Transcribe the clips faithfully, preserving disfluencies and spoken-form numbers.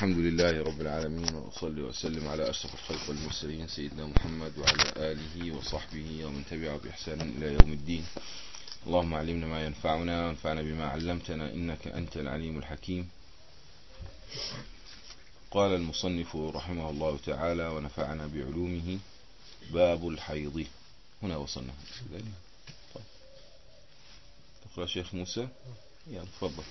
الحمد لله رب العالمين، وأصلي وأسلم على أشرف الخلق والمرسلين سيدنا محمد وعلى آله وصحبه ومن تبعه بإحسان إلى يوم الدين. اللهم علمنا ما ينفعنا وانفعنا بما علمتنا إنك أنت العليم الحكيم. قال المصنف رحمه الله تعالى ونفعنا بعلومه: باب الحيض. هنا وصلنا. طيب. تقرأ شيخ موسى؟ يلا تفضل.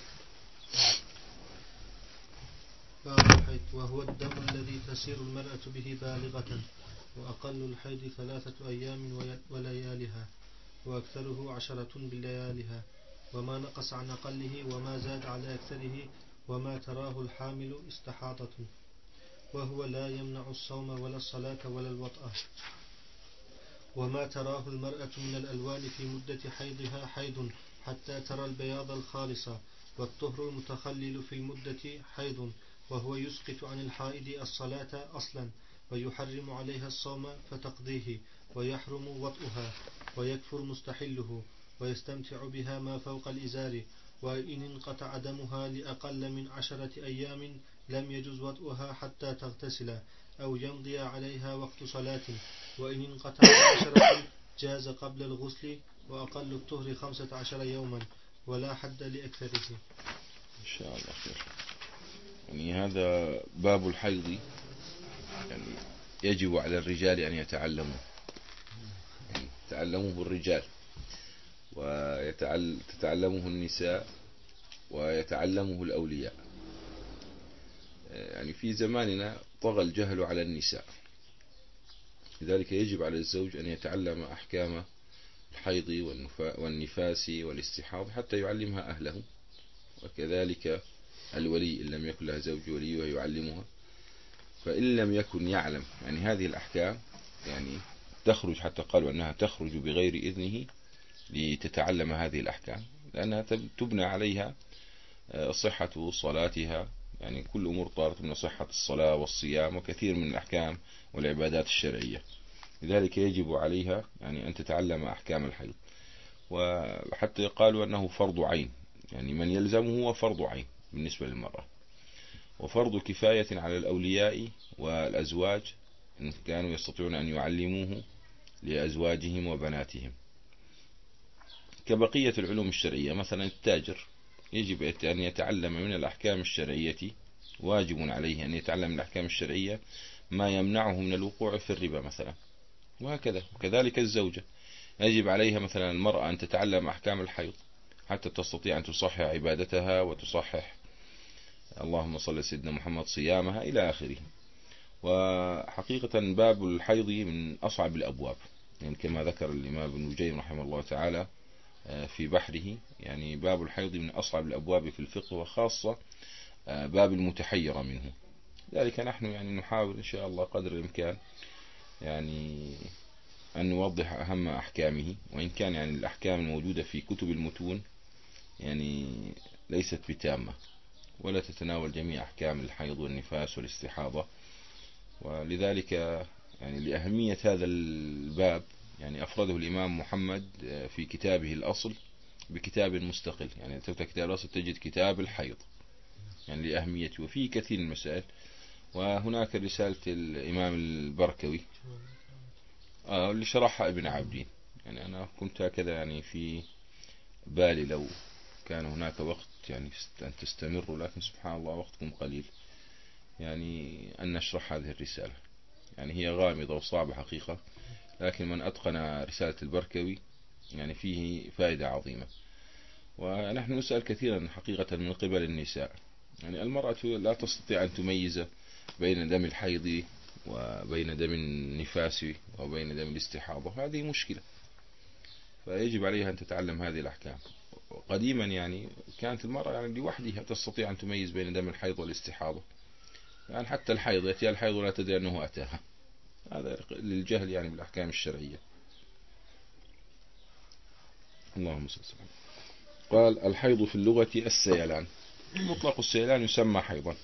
باب الحيض وهو الدم الذي تسير المرأة به بالغة، وأقل الحيض ثلاثة أيام وليالها، وأكثره عشرة بليالها، وما نقص عن أقله وما زاد على أكثره، وما تراه الحامل استحاضة، وهو لا يمنع الصوم ولا الصلاة ولا الوطأة. وما تراه المرأة من الألوان في مدة حيضها حيض حتى ترى البياض الخالص، والطهر المتخلل في المدة حيض، وهو يسقط عن الحائض الصلاة أصلا، ويحرم عليها الصوم فتقضيه، ويحرم وطئها، ويكفر مستحله، ويستمتع بها ما فوق الإزار. وإن انقطع دمها لأقل من عشرة أيام لم يجز وطئها حتى تغتسل أو يمضي عليها وقت صلاة. وإن انقطع عشرة جاز قبل الغسل، وأقل الطهر خمسة عشر يوما، ولا حد لأكثره. إن شاء الله خير. يعني هذا باب الحيض، يعني يجب على الرجال أن يتعلموا، يعني يتعلمه الرجال وتتعلمه النساء ويتعلمه الأولياء. يعني في زماننا طغى الجهل على النساء، لذلك يجب على الزوج أن يتعلم أحكام الحيض والنفاس والاستحاضة حتى يعلمها أهله، وكذلك الولي إن لم يكن لها زوج ولي ويعلمها. فإن لم يكن يعلم يعني هذه الأحكام، يعني تخرج، حتى قالوا أنها تخرج بغير إذنه لتتعلم هذه الأحكام، لأنها تبنى عليها صحة صلاتها، يعني كل أمور طارت من صحة الصلاة والصيام وكثير من الأحكام والعبادات الشرعية. لذلك يجب عليها يعني أن تتعلم أحكام الحيض، وحتى قالوا أنه فرض عين، يعني من يلزمه هو فرض عين بالنسبة للمرأة، وفرض كفاية على الأولياء والأزواج إن كانوا يستطيعون أن يعلموه لأزواجهم وبناتهم. كبقية العلوم الشرعية، مثلا التاجر يجب أن يتعلم من الأحكام الشرعية، واجب عليه أن يتعلم من الأحكام الشرعية ما يمنعه من الوقوع في الربا مثلا، وهكذا. وكذلك الزوجة يجب عليها مثلا المرأة أن تتعلم أحكام الحيض حتى تستطيع أن تصحح عبادتها وتصحح اللهم صل سيدنا محمد صيامها إلى آخره. وحقيقة باب الحيض من أصعب الأبواب، يعني كما ذكر الإمام ابن نجيم رحمه الله تعالى في بحره، يعني باب الحيض من أصعب الأبواب في الفقه، وخاصة باب المتحير منه. ذلك نحن يعني نحاول إن شاء الله قدر الإمكان يعني أن نوضح أهم أحكامه، وإن كان يعني الأحكام الموجودة في كتب المتون يعني ليست بتامة، ولا تتناول جميع أحكام الحيض والنفاس والاستحاضة. ولذلك يعني لأهمية هذا الباب يعني أفرده الإمام محمد في كتابه الأصل بكتاب مستقل، يعني تفتح كتاب الأصل تجد كتاب الحيض يعني لأهميته، وفيه كثير من المسائل. وهناك رسالة الإمام البركوي آه اللي شرحها ابن عابدين، يعني أنا كنت هكذا يعني في بالي لو كان هناك وقت يعني أن تستمر، لكن سبحان الله وقتكم قليل يعني أن نشرح هذه الرسالة. يعني هي غامضة وصعبة حقيقة، لكن من أتقن رسالة البركوي يعني فيه فائدة عظيمة. ونحن نسأل كثيرا حقيقة من قبل النساء، يعني المرأة لا تستطيع أن تميز بين دم الحيض وبين دم النفاس وبين دم الاستحاضة، هذه مشكلة، فيجب عليها أن تتعلم هذه الأحكام. قديما يعني كانت المرأة يعني لوحدها تستطيع أن تميز بين دم الحيض والاستحاضة، يعني حتى الحيض يأتي الحيض ولا تدري أنه أتاها، هذا للجهل يعني بالأحكام الشرعية. اللهم صل وسلم. قال: الحيض في اللغة السيلان، مطلق السيلان يسمى حيضا.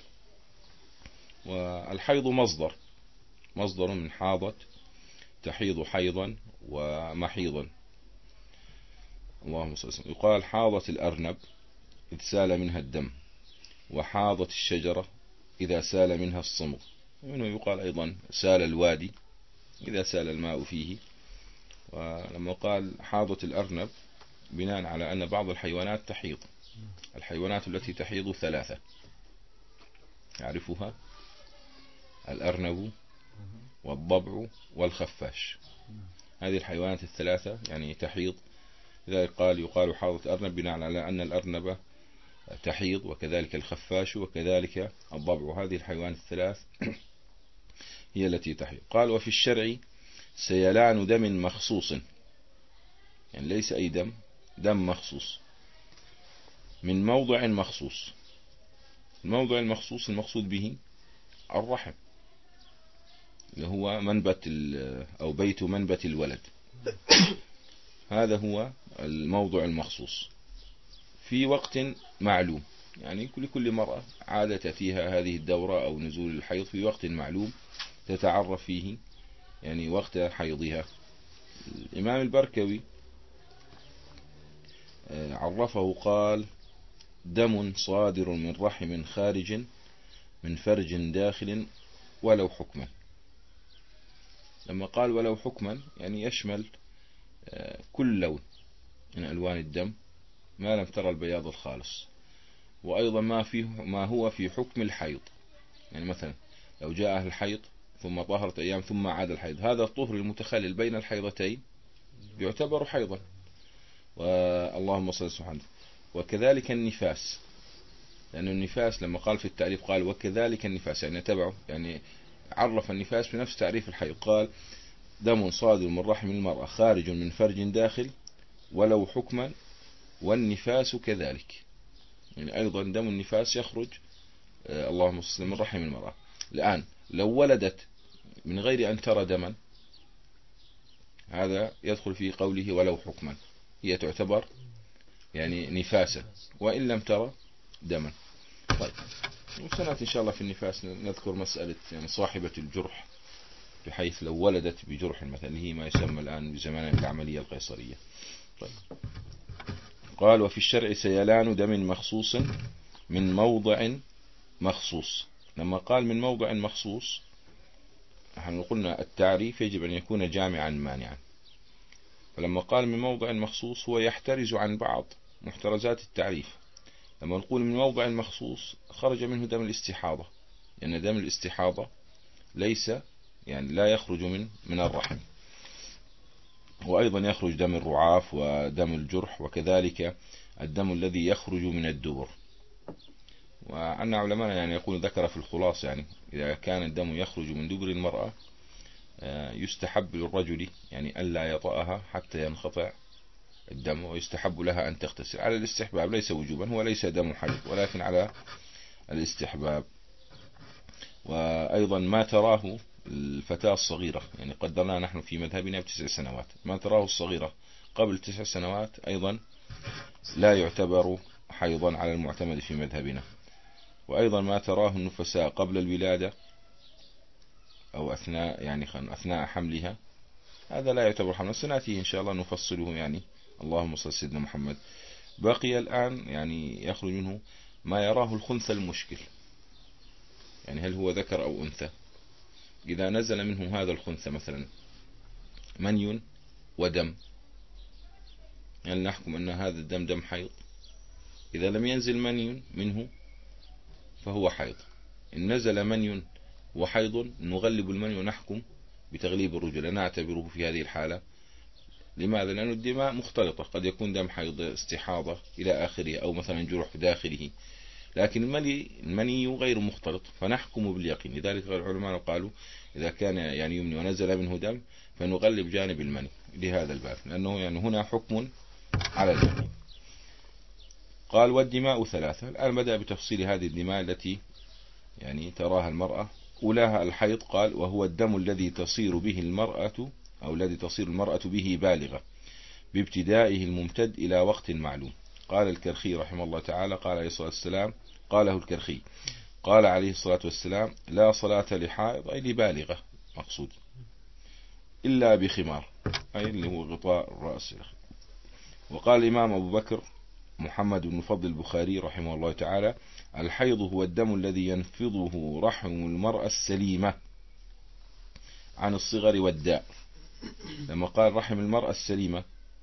والحيض مصدر مصدر من حاضت تحيض حيضا ومحيضا. اللهم صل وسلم. يقال حاضت الأرنب إذ سال منها الدم، وحاضت الشجرة إذا سال منها الصمغ، ومنه يقال أيضا سال الوادي إذا سال الماء فيه. ولما قال حاضت الأرنب بناء على أن بعض الحيوانات تحيض. الحيوانات التي تحيض ثلاثة يعرفها: الأرنب والضبع والخفاش. هذه الحيوانات الثلاثة يعني تحيض، لذلك قال يقال حاضت الأرنب بناء على أن الأرنب تحيض، وكذلك الخفاش وكذلك الضبع. هذه الحيوانات الثلاث هي التي تحيض. قال وفي الشرع سيلان دم مخصوص، يعني ليس أي دم، دم مخصوص من موضع مخصوص. الموضع المخصوص المقصود به الرحم، اللي هو منبت أو بيت منبت الولد. هذا هو الموضع المخصوص في وقت معلوم، يعني كل كل مرأة عادة تأتيها هذه الدورة أو نزول الحيض في وقت معلوم تتعرف فيه يعني وقت حيضها. الإمام البركوي عرفه قال: دم صادر من رحم خارج من فرج داخل ولو حكما. لما قال ولو حكما يعني يشمل كل لون من ألوان الدم ما لم ترى البياض الخالص، وأيضا ما فيه ما هو في حكم الحيض. يعني مثلا لو جاء الحيض ثم طهرت أيام ثم عاد الحيض، هذا الطهر المتخلل بين الحيضتين يعتبر حيضا. واللهم صل وسلم. وكذلك النفاس، لأن النفاس لما قال في التعريف قال وكذلك النفاس، يعني تبعه، يعني عرف النفاس بنفس تعريف الحيض. قال: دم صادر من رحم المرأة خارج من فرج داخل ولو حكما، والنفاس كذلك. يعني أيضا دم النفاس يخرج آه اللهم صل من رحم المرأة. الآن لو ولدت من غير أن ترى دما، هذا يدخل في قوله ولو حكما، هي تعتبر يعني نفاسة وإن لم ترى دما. طيب، وسنأتي إن شاء الله في النفاس نذكر مسألة يعني صاحبة الجرح، بحيث لو ولدت بجرح مثلا، هي ما يسمى الآن بزمان العملية القيصرية. طيب. قال وفي الشرع سيلان دم مخصوص من موضع مخصوص. لما قال من موضع مخصوص، نحن قلنا التعريف يجب أن يكون جامعا مانعا. فلما قال من موضع مخصوص هو يحترز عن بعض محترزات التعريف. لما نقول من موضع مخصوص خرج منه دم الاستحاضة، لأن يعني دم الاستحاضة ليس يعني لا يخرج من من الرحم، وأيضا يخرج دم الرعاف ودم الجرح، وكذلك الدم الذي يخرج من الدبر. وأن علماء يعني يقول ذكر في الخلاص يعني إذا كان الدم يخرج من دبر المرأة يستحب للرجل يعني ألا يطأها حتى ينقطع الدم، ويستحب لها أن تغتسل على الاستحباب ليس وجوبا، هو ليس دم حيض ولكن على الاستحباب. وأيضا ما تراه الفتاة الصغيرة، يعني قدرنا نحن في مذهبنا بتسع سنوات، ما تراه الصغيرة قبل تسع سنوات أيضا لا يعتبر حيضا على المعتمد في مذهبنا. وأيضا ما تراه النفساء قبل الولادة أو أثناء يعني أثناء حملها، هذا لا يعتبر حملا، سنأتيه إن شاء الله نفصله يعني. اللهم صل سيدنا محمد. بقي الآن يعني يخرج منه ما يراه الخنثى المشكل، يعني هل هو ذكر أو أنثى. إذا نزل منه هذا الخنثى مثلا مني ودم، يعني نحكم أن هذا الدم دم حيض. إذا لم ينزل مني منه فهو حيض. إن نزل مني وحيض نغلب المني ونحكم بتغليب الرجل، لا نعتبره في هذه الحالة. لماذا؟ لأن الدماء مختلطة، قد يكون دم حيض استحاضة إلى آخره، أو مثلا جرح داخله، لكن المني المني غير مختلط فنحكم باليقين. لذلك العلماء قالوا إذا كان يعني يمني ونزل منه دم فنغلب جانب المني لهذا الباب، لأنه يعني هنا حكم على المني. قال والدماء ثلاثة. الآن بدأ بتفصيل هذه الدماء التي يعني تراها المرأة. أولاها الحيض، قال وهو الدم الذي تصير به المرأة أو الذي تصير المرأة به بالغة بابتدائه الممتد إلى وقت معلوم. قال الكرخي رحمه الله تعالى قال عليه الصلاة والسلام قاله الكرخي قال عليه الصلاة والسلام لا صلاة لحائض أي لبالغة مقصود إلا بخمار، أي اللي هو غطاء الرأس. وقال الإمام أبو بكر محمد بن فضل البخاري رحمه الله تعالى الحيض هو الدم الذي ينفضه رحم المرأة السليمة عن الصغر والداء. لما قال رحم المرأة السليمة،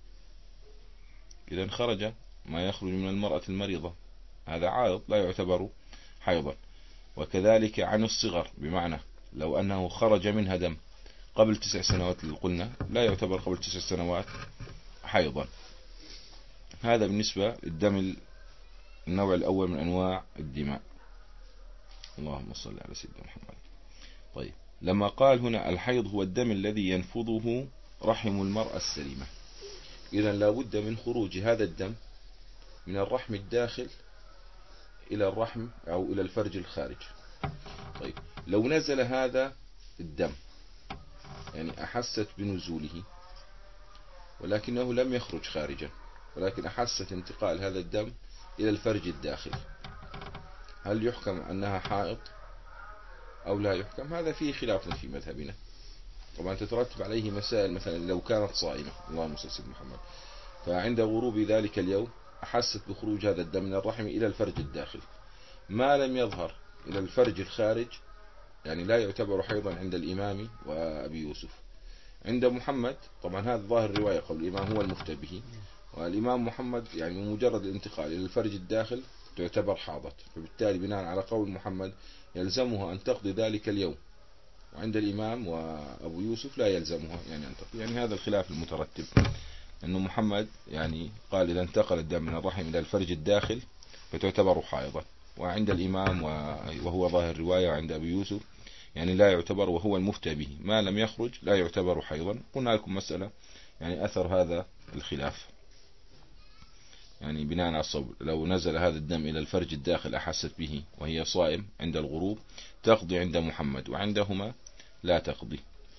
إذا خرج ما يخرج من المرأة المريضة، هذا عارض لا يعتبر حيضا. وكذلك عن الصغر، بمعنى لو أنه خرج منها دم قبل تسع سنوات اللي قلنا، لا يعتبر قبل تسع سنوات حيضا. هذا بالنسبة للدم النوع الأول من أنواع الدماء. اللهم صل على سيدنا محمد. طيب، لما قال هنا الحيض هو الدم الذي ينفضه رحم المرأة السليمة، إذا لابد من خروج هذا الدم من الرحم الداخل إلى الرحم أو إلى الفرج الخارج. طيب، لو نزل هذا الدم، يعني أحست بنزوله ولكنه لم يخرج خارجا، ولكن أحست انتقال هذا الدم إلى الفرج الداخل، هل يحكم أنها حائض أو لا يحكم؟ هذا فيه خلاف في مذهبنا. طبعا تترتب عليه مسائل، مثلا لو كانت صائمة، اللهم صل على محمد، فعند غروب ذلك اليوم أحست بخروج هذا الدم من الرحم إلى الفرج الداخل، ما لم يظهر إلى الفرج الخارج يعني لا يعتبر حيضا عند الإمام وأبي يوسف. عند محمد طبعا هذا ظاهر الرواية، قول الإمام هو المفتى به، والإمام محمد يعني مجرد الانتقال إلى الفرج الداخل تعتبر حاضت، فبالتالي بناء على قول محمد يلزمها أن تقضي ذلك اليوم، وعند الإمام وأبو يوسف لا يلزمها يعني أن تقضي. يعني هذا الخلاف المترتب، أنه محمد يعني قال إذا انتقل الدم من الرحم إلى الفرج الداخل فتعتبر حائضا، وعند الإمام وهو ظاهر الرواية وعند أبي يوسف يعني لا يعتبر، وهو المفتى به، ما لم يخرج لا يعتبر حيضا. قلنا لكم مسألة يعني أثر هذا الخلاف، يعني بناء على الصبر، لو نزل هذا الدم إلى الفرج الداخل أحست به وهي صائم عند الغروب تقضي عند محمد، وعندهما لا تقضي.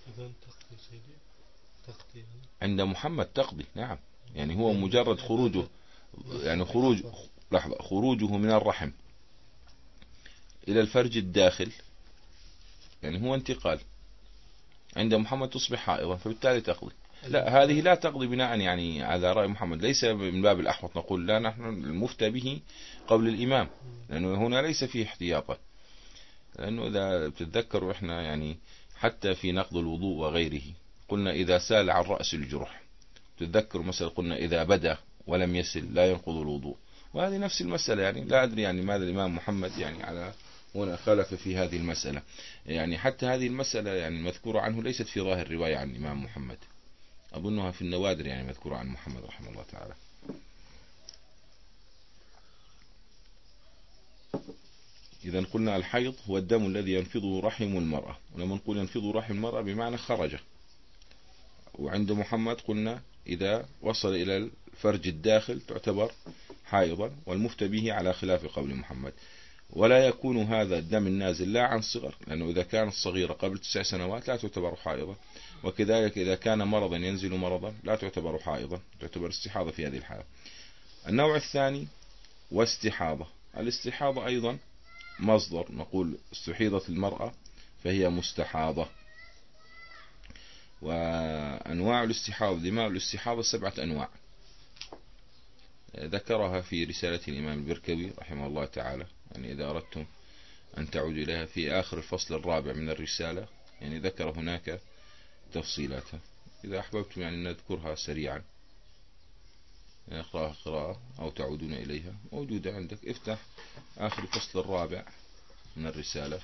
عند محمد تقضي، نعم، يعني هو مجرد خروجه، يعني خروج لحظة خروجه من الرحم إلى الفرج الداخل يعني هو انتقال، عند محمد تصبح حائضا فبالتالي تقضي. لا، هذه لا تقضي بناء يعني على رأي محمد، ليس من باب الأحوط نقول لا نحن المفتى به قبل الإمام، لأنه هنا ليس فيه احتياطا. لأنه إذا بتتذكروا إحنا يعني حتى في نقض الوضوء وغيره قلنا إذا سال عن رأس الجرح، تتذكروا مثلا قلنا إذا بدا ولم يسل لا ينقض الوضوء، وهذه نفس المسألة. يعني لا أدري يعني ماذا الإمام محمد يعني على هنا خلف في هذه المسألة، يعني حتى هذه المسألة يعني المذكورة عنه ليست في ظاهر الرواية عن الإمام محمد، أظنها في النوادر يعني مذكورة عن محمد رحمه الله تعالى. إذا قلنا الحيض هو الدم الذي ينفضه رحم المرأة، ولما نقول ينفضه رحم المرأة بمعنى خرج، وعند محمد قلنا إذا وصل إلى الفرج الداخل تعتبر حائضا، والمفتى به على خلاف قول محمد. ولا يكون هذا الدم النازل لا عن صغر، لأنه إذا كانت صغيرة قبل تسع سنوات لا تعتبر حائضا، وكذلك إذا كان مرضا ينزل مرضا لا تعتبر حائضا، تعتبر استحاضة في هذه الحالة. النوع الثاني واستحاضة. الاستحاضة أيضا مصدر، نقول استحيضت المرأة فهي مستحاضة. وأنواع الاستحاضة، دماء الاستحاضة سبعة أنواع، ذكرها في رسالة الإمام البركوي رحمه الله تعالى، يعني إذا أردتم أن تعودوا إليها في آخر الفصل الرابع من الرسالة، يعني ذكر هناك تفصيلاتها. إذا أحببتم يعني نذكرها سريعا، يعني اقرأها قراءة أو تعودون إليها، موجودة عندك، افتح آخر الفصل الرابع من الرسالة،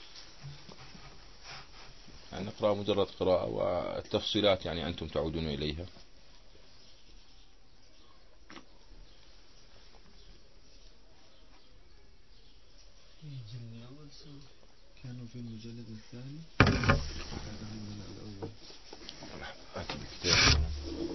يعني نقرأ مجرد قراءة، والتفصيلات يعني أنتم تعودون إليها. كانوا في المجلد الثاني من الأول. أكتب الكتاب.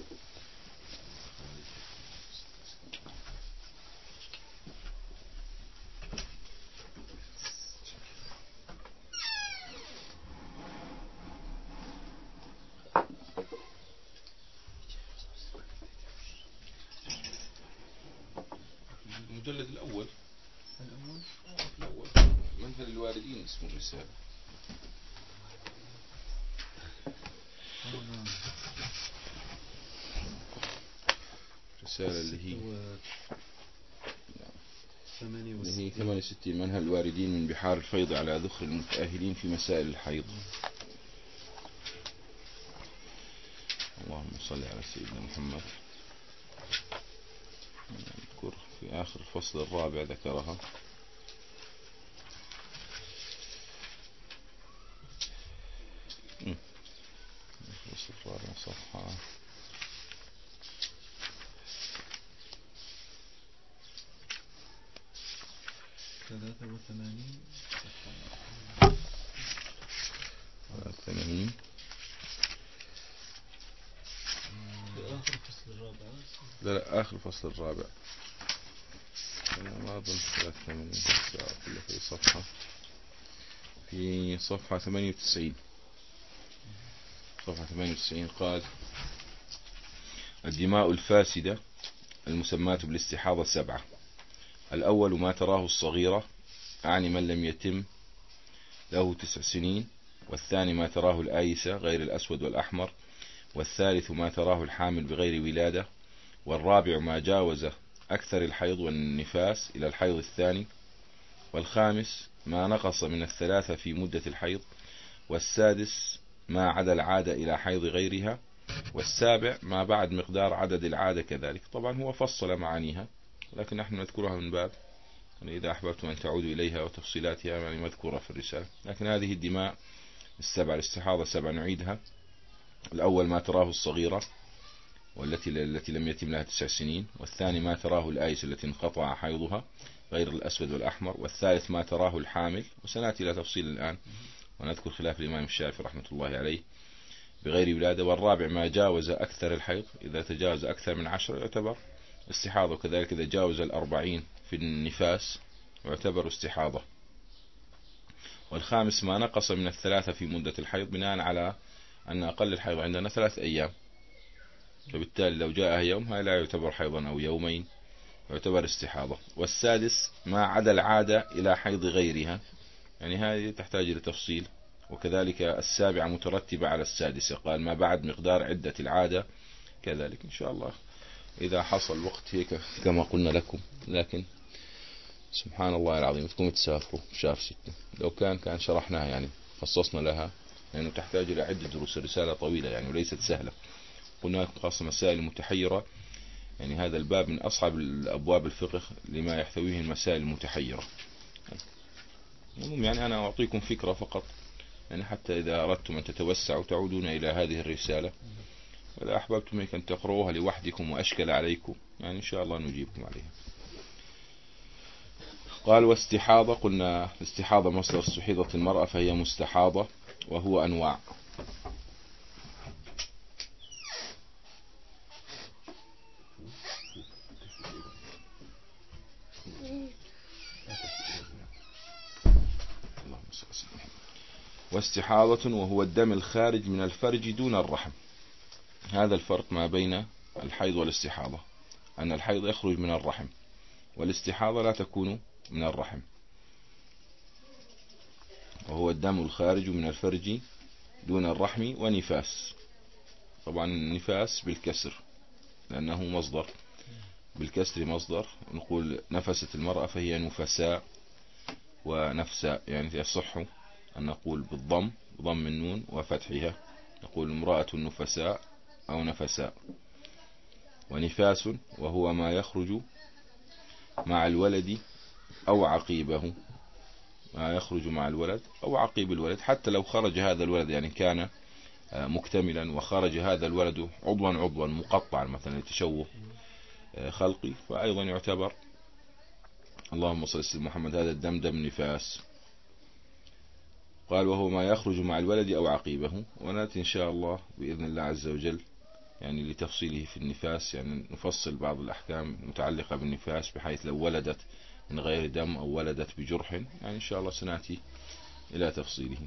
المجلد الأول الأول الأول منهل الوالدين اسم الرسالة. رسالة اللي هي ثمانية هي وستين. ثمانية وستين منها الواردين من بحار الفيض على ذخر المتأهلين في مسائل الحيض. اللهم صل على سيدنا محمد. نذكر في آخر الفصل الرابع ذكرها. الفصل الرابع صفحة ثلاثة وثمانين. ثمانين. في آخر الفصل الرابع. لا لا آخر الفصل الرابع. أنا ما أظن ثلاثة وثمانين كله في صفحة في صفحة ثمانية وتسعين. صفحة ثمانية وتسعين قال: الدماء الفاسدة المسماة بالاستحاضة سبعة. الأول ما تراه الصغيرة، أعني من لم يتم له تسع سنين. والثاني ما تراه الآيسة غير الأسود والأحمر. والثالث ما تراه الحامل بغير ولادة. والرابع ما جاوز أكثر الحيض والنفاس إلى الحيض الثاني. والخامس ما نقص من الثلاثة في مدة الحيض. والسادس ما عدا العادة إلى حيض غيرها. والسابع ما بعد مقدار عدد العادة كذلك. طبعا هو فصل معانيها لكن نحن نذكرها من باب يعني إذا أحببتم أن تعودوا إليها وتفصيلاتها يعني مذكورة في الرسالة. لكن هذه الدماء السبع الاستحاضة سبع نعيدها. الأول ما تراه الصغيرة والتي التي لم يتم لها تسع سنين. والثاني ما تراه الآيس التي انقطع حيضها غير الأسود والأحمر. والثالث ما تراه الحامل، وسنأتي إلى تفصيل الآن ونذكر خلاف الإمام الشافعي رحمة الله عليه بغير ولادة. والرابع ما جاوز أكثر الحيض، إذا تجاوز أكثر من عشر يعتبر استحاضة، وكذلك إذا جاوز الأربعين في النفاس يعتبر استحاضة. والخامس ما نقص من الثلاثة في مدة الحيض، بناء على أن أقل الحيض عندنا ثلاث أيام، فبالتالي لو جاءها يوم هاي لا يعتبر حيضا أو يومين يعتبر استحاضة. والسادس ما عدا العادة إلى حيض غيرها، يعني هذه تحتاج إلى تفصيل. وكذلك السابعة مترتبة على السادسة، قال ما بعد مقدار عدة العادة كذلك. إن شاء الله إذا حصل وقت هيك كما قلنا لكم، لكن سبحان الله العظيم تكونوا تسافروا في شهر ستة، لو كان كان شرحناها يعني خصصنا لها، لأنه تحتاج إلى عدة دروس، الرسالة طويلة يعني وليست سهلة. قلنا لكم خاصة مسائل متحيرة، يعني هذا الباب من أصعب الأبواب الفقه لما يحتويه المسائل المتحيرة. يعني أنا أعطيكم فكرة فقط، يعني حتى إذا أردتم أن تتوسعوا تعودون إلى هذه الرسالة، وإذا أحببتم أن تقرؤوها لوحدكم وأشكل عليكم يعني إن شاء الله نجيبكم عليها. قال واستحاضة، قلنا الاستحاضة مصدر استحيضت المرأة فهي مستحاضة، وهو أنواع. واستحاضة وهو الدم الخارج من الفرج دون الرحم. هذا الفرق ما بين الحيض والاستحاضة، أن الحيض يخرج من الرحم والاستحاضة لا تكون من الرحم. وهو الدم الخارج من الفرج دون الرحم ونفاس. طبعا النفاس بالكسر لأنه مصدر، بالكسر مصدر، نقول نفست المرأة فهي نفساء ونفساء، يعني يصح أن نقول بالضم ضم النون وفتحها، نقول امرأة نفساء أو نفساء. ونفاس وهو ما يخرج مع الولد أو عقيبه، ما يخرج مع الولد أو عقيب الولد، حتى لو خرج هذا الولد يعني كان مكتملا وخرج هذا الولد عضوا عضوا مقطعا مثلا لتشوه خلقي، فأيضا يعتبر اللهم صل على محمد هذا الدم دم نفاس. قال وهو ما يخرج مع الولد أو عقيبه، ونأتي إن شاء الله بإذن الله عز وجل يعني لتفصيله في النفاس، يعني نفصل بعض الأحكام المتعلقة بالنفاس، بحيث لو ولدت من غير دم أو ولدت بجرح يعني إن شاء الله سنأتي إلى تفصيله.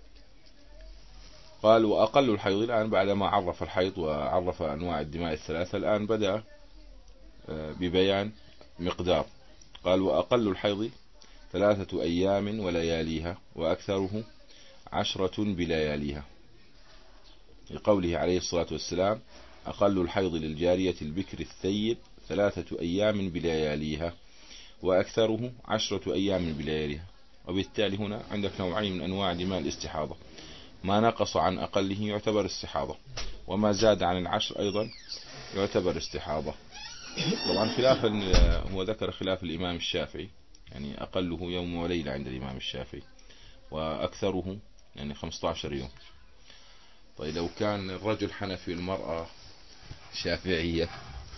قال وأقل الحيض، الآن بعدما عرف الحيض وعرف أنواع الدماء الثلاثة الآن بدأ ببيان مقدار. قال وأقل الحيض ثلاثة أيام ولياليها، وأكثره عشرة بلياليها، لقوله عليه الصلاة والسلام أقل الحيض للجارية البكر الثيب ثلاثة أيام بلياليها. وأكثره عشرة أيام بلياليها. وبالتالي هنا عندك نوعين من أنواع دماء الاستحاضة: ما نقص عن أقله يعتبر استحاضة، وما زاد عن العشر أيضا يعتبر استحاضة. طبعا خلاف هو ذكر خلاف الإمام الشافعي، يعني أقله يوم وليلة عند الإمام الشافعي، وأكثره يعني خمسة عشر يوم. طيب لو كان الرجل حنفي والمرأة شافعية،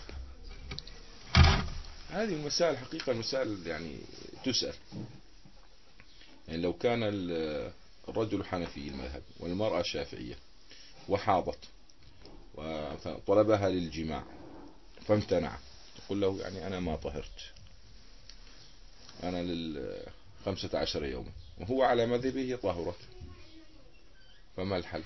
هذه المسائل حقيقة المسائل يعني تسأل. يعني لو كان الرجل حنفي المذهب والمرأة شافعية وحاضت وطلبها للجماع فامتنع، تقول له يعني أنا ما طهرت، أنا للخمسة عشر يوم، وهو على مذهبه طهرت، فما الحل؟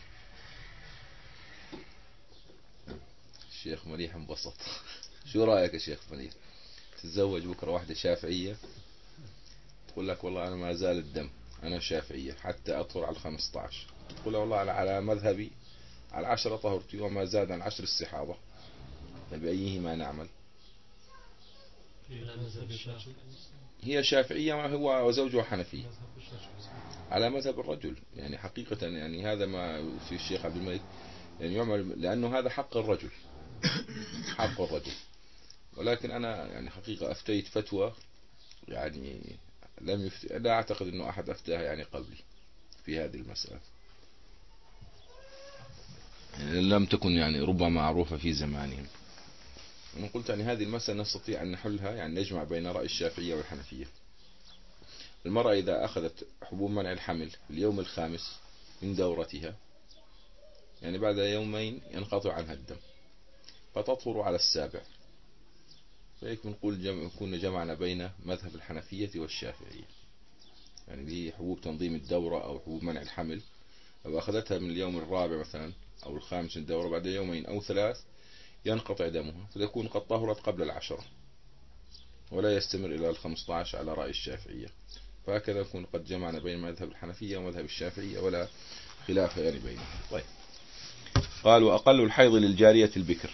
الشيخ مليح انبسط. شو رأيك يا شيخ مليح؟ تتزوج بكرة واحدة شافعية تقول لك والله أنا ما زال الدم، أنا شافعية حتى أطهر على الخمسة عشر، تقول والله أنا على مذهبي على عشرة طهرتي وما زاد عن عشر استحاضة، فبأيهما نعمل؟ هي شافعية وهو وزوجها حنفي على مذهب الرجل. يعني حقيقة يعني هذا ما في الشيخ عبد الملك يعني يعمل، لأنه هذا حق الرجل، حق الرجل. ولكن أنا يعني حقيقة أفتيت فتوى يعني لم يفت... لا أعتقد أنه أحد أفتاها يعني قبلي في هذه المسألة، يعني لم تكن يعني ربما معروفة في زمانهم. أنا قلت يعني هذه المسألة نستطيع أن نحلها، يعني نجمع بين رأي الشافعية والحنفية. المرأة إذا أخذت حبوب منع الحمل في اليوم الخامس من دورتها، يعني بعد يومين ينقطع عنها الدم فتطهر على السابع، فهيك بنقول جمع كنا جمعنا بين مذهب الحنفية والشافعية. يعني دي حبوب تنظيم الدورة أو حبوب منع الحمل، لو أخذتها من اليوم الرابع مثلا أو الخامس من الدورة بعد يومين أو ثلاث ينقطع دمها، فتكون قد طهرت قبل العشرة ولا يستمر إلى الخمسة عشر على رأي الشافعية. فهكذا نكون قد جمعنا بين مذهب الحنفية ومذهب الشافعية ولا خلاف يعني بينهم. طيب قال: وأقل الحيض للجارية البكر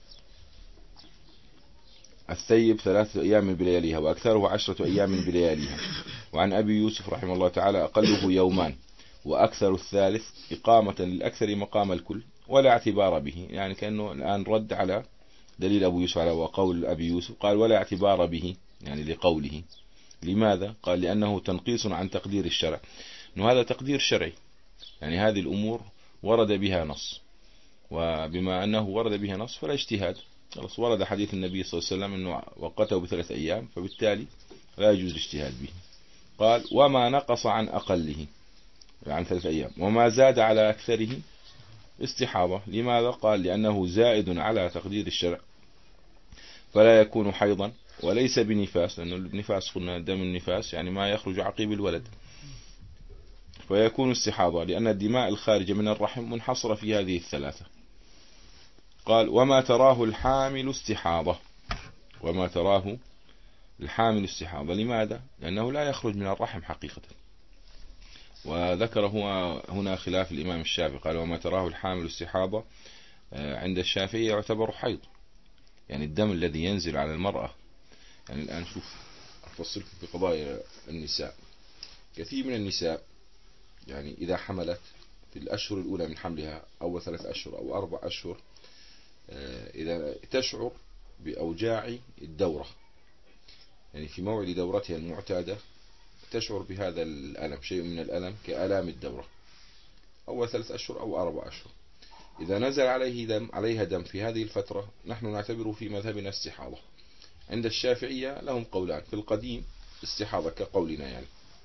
الثيب ثلاثة أيام بلياليها، وأكثره عشرة أيام بلياليها. وعن أبي يوسف رحمه الله تعالى: أقله يومان، وأكثر الثالث، إقامة للأكثر مقام الكل ولا اعتبار به. يعني كأنه الآن رد على دليل أبو يوسف على وقول أبي يوسف، قال ولا اعتبار به يعني لقوله. لماذا؟ قال لأنه تنقيص عن تقدير الشرع، أنه هذا تقدير شرعي، يعني هذه الأمور ورد بها نص، وبما أنه ورد بها نص فلا اجتهاد. خلاص ورد حديث النبي صلى الله عليه وسلم أنه وقته بثلاث أيام، فبالتالي لا يجوز الاجتهاد به. قال وما نقص عن أقله عن ثلاث أيام وما زاد على أكثره استحاضة. لماذا؟ قال لأنه زائد على تقدير الشرع فلا يكون حيضا وليس بنفاس، لأنه النفاس قلنا دم النفاس يعني ما يخرج عقيب الولد، فيكون استحاضة لأن الدماء الخارجة من الرحم منحصرة في هذه الثلاثة. قال وما تراه الحامل استحاضة، وما تراه الحامل استحاضة. لماذا؟ لأنه لا يخرج من الرحم حقيقة. وذكر هو هنا خلاف الإمام الشافعي، قال وما تراه الحامل استحاضة عند الشافعي يعتبر حيض، يعني الدم الذي ينزل على المرأة. يعني الآن شوف أفصلكم في قضايا النساء. كثير من النساء يعني إذا حملت في الأشهر الأولى من حملها أو ثلاث أشهر أو أربع أشهر، إذا تشعر بأوجاع الدورة، يعني في موعد دورتها المعتادة تشعر بهذا الألم، شيء من الألم كآلام الدورة أول ثلاث أشهر أو أربع أشهر، إذا نزل عليه دم عليها دم في هذه الفترة نحن نعتبره في مذهبنا استحاضة. عند الشافعية لهم قولان، في القديم استحاضة كقولنا يعني،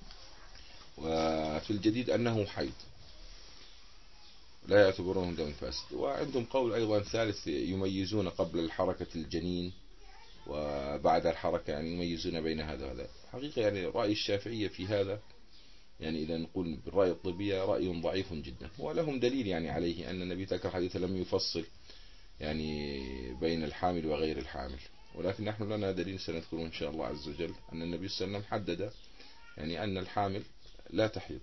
وفي الجديد أنه حيض لا يعتبرونه دم فاسد. وعندهم قول أيضا ثالث يميزون قبل الحركة الجنين وبعد الحركة، يعني يميزون بين هذا وهذا. حقيقة يعني رأي الشافعية في هذا يعني إذا نقول بالرأي الطبية رأي ضعيف جدا، ولهم دليل يعني عليه أن النبي ذكر حديث لم يفصل يعني بين الحامل وغير الحامل. ولكن نحن لنا دليل سنذكره إن شاء الله عز وجل أن النبي صلى الله عليه وسلم حدد يعني أن الحامل لا تحيض.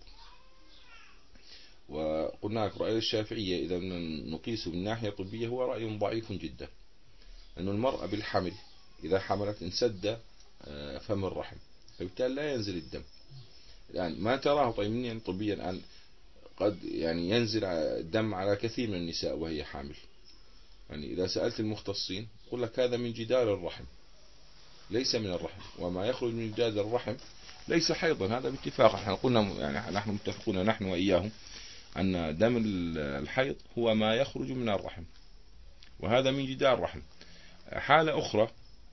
وقلنا لك رأي الشافعية إذا نقيسه من ناحية طبية هو رأي ضعيف جدا، أن المرأة بالحمل إذا حملت انسد فم الرحم، فبالتالي لا ينزل الدم. يعني ما تراه طيب طبيا الآن قد يعني ينزل الدم على كثير من النساء وهي حامل. يعني إذا سألت المختصين يقول لك هذا من جدار الرحم ليس من الرحم، وما يخرج من جدار الرحم ليس حيضا، هذا باتفاق. احنا قلنا يعني نحن متفقون نحن وإياهم أن دم الحيض هو ما يخرج من الرحم، وهذا من جدار الرحم. حالة أخرى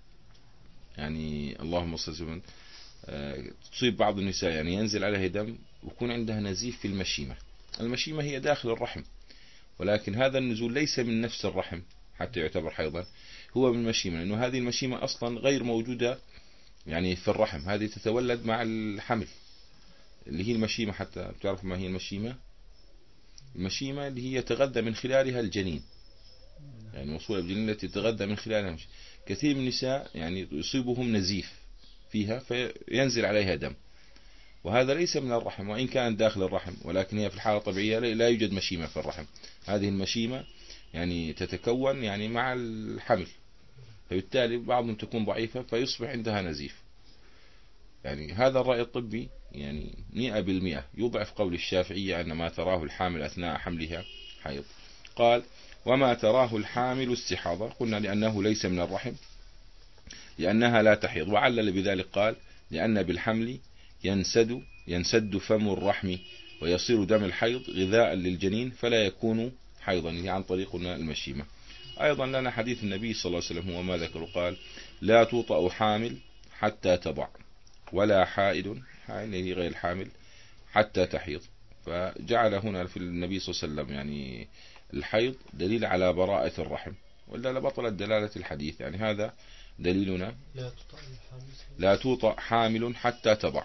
يعني اللهم صل وسلم تصيب بعض النساء يعني ينزل عليها دم ويكون عندها نزيف في المشيمة. المشيمة هي داخل الرحم، ولكن هذا النزول ليس من نفس الرحم حتى يعتبر حيضا، هو من المشيمة، لأنه هذه المشيمة أصلا غير موجودة يعني في الرحم، هذه تتولد مع الحمل اللي هي المشيمة. حتى بتعرف ما هي المشيمة؟ المشيمة اللي هي يتغذى من خلالها الجنين، يعني موصولة بالجنين التي تتغذى من خلالها. كثير من النساء يعني يصيبهم نزيف فيها فينزل عليها دم، وهذا ليس من الرحم وإن كان داخل الرحم، ولكن هي في الحالة الطبيعية لا يوجد مشيمة في الرحم. هذه المشيمة يعني تتكون يعني مع الحمل، فبالتالي بعضهم تكون ضعيفة فيصبح عندها نزيف. يعني هذا الرأي الطبي يعني مئة بالمئة يضعف قول الشافعية أن ما تراه الحامل أثناء حملها حيض. قال وما تراه الحامل استحاضة، قلنا لأنه ليس من الرحم لأنها لا تحيض، وعلل بذلك قال لأن بالحمل ينسد ينسد فم الرحم ويصير دم الحيض غذاء للجنين فلا يكون حيضا، يعني عن طريق المشيمة. أيضا لنا حديث النبي صلى الله عليه وسلم هو ما ذكر، قال لا توطأ حامل حتى تضع ولا حائل، حائل هي غير الحامل، حتى تحيض. فجعل هنا في النبي صلى الله عليه وسلم يعني الحيض دليل على براءة الرحم، ولا لبطلت دلالة الحديث. يعني هذا دليلنا لا توطأ حامل حتى تضع.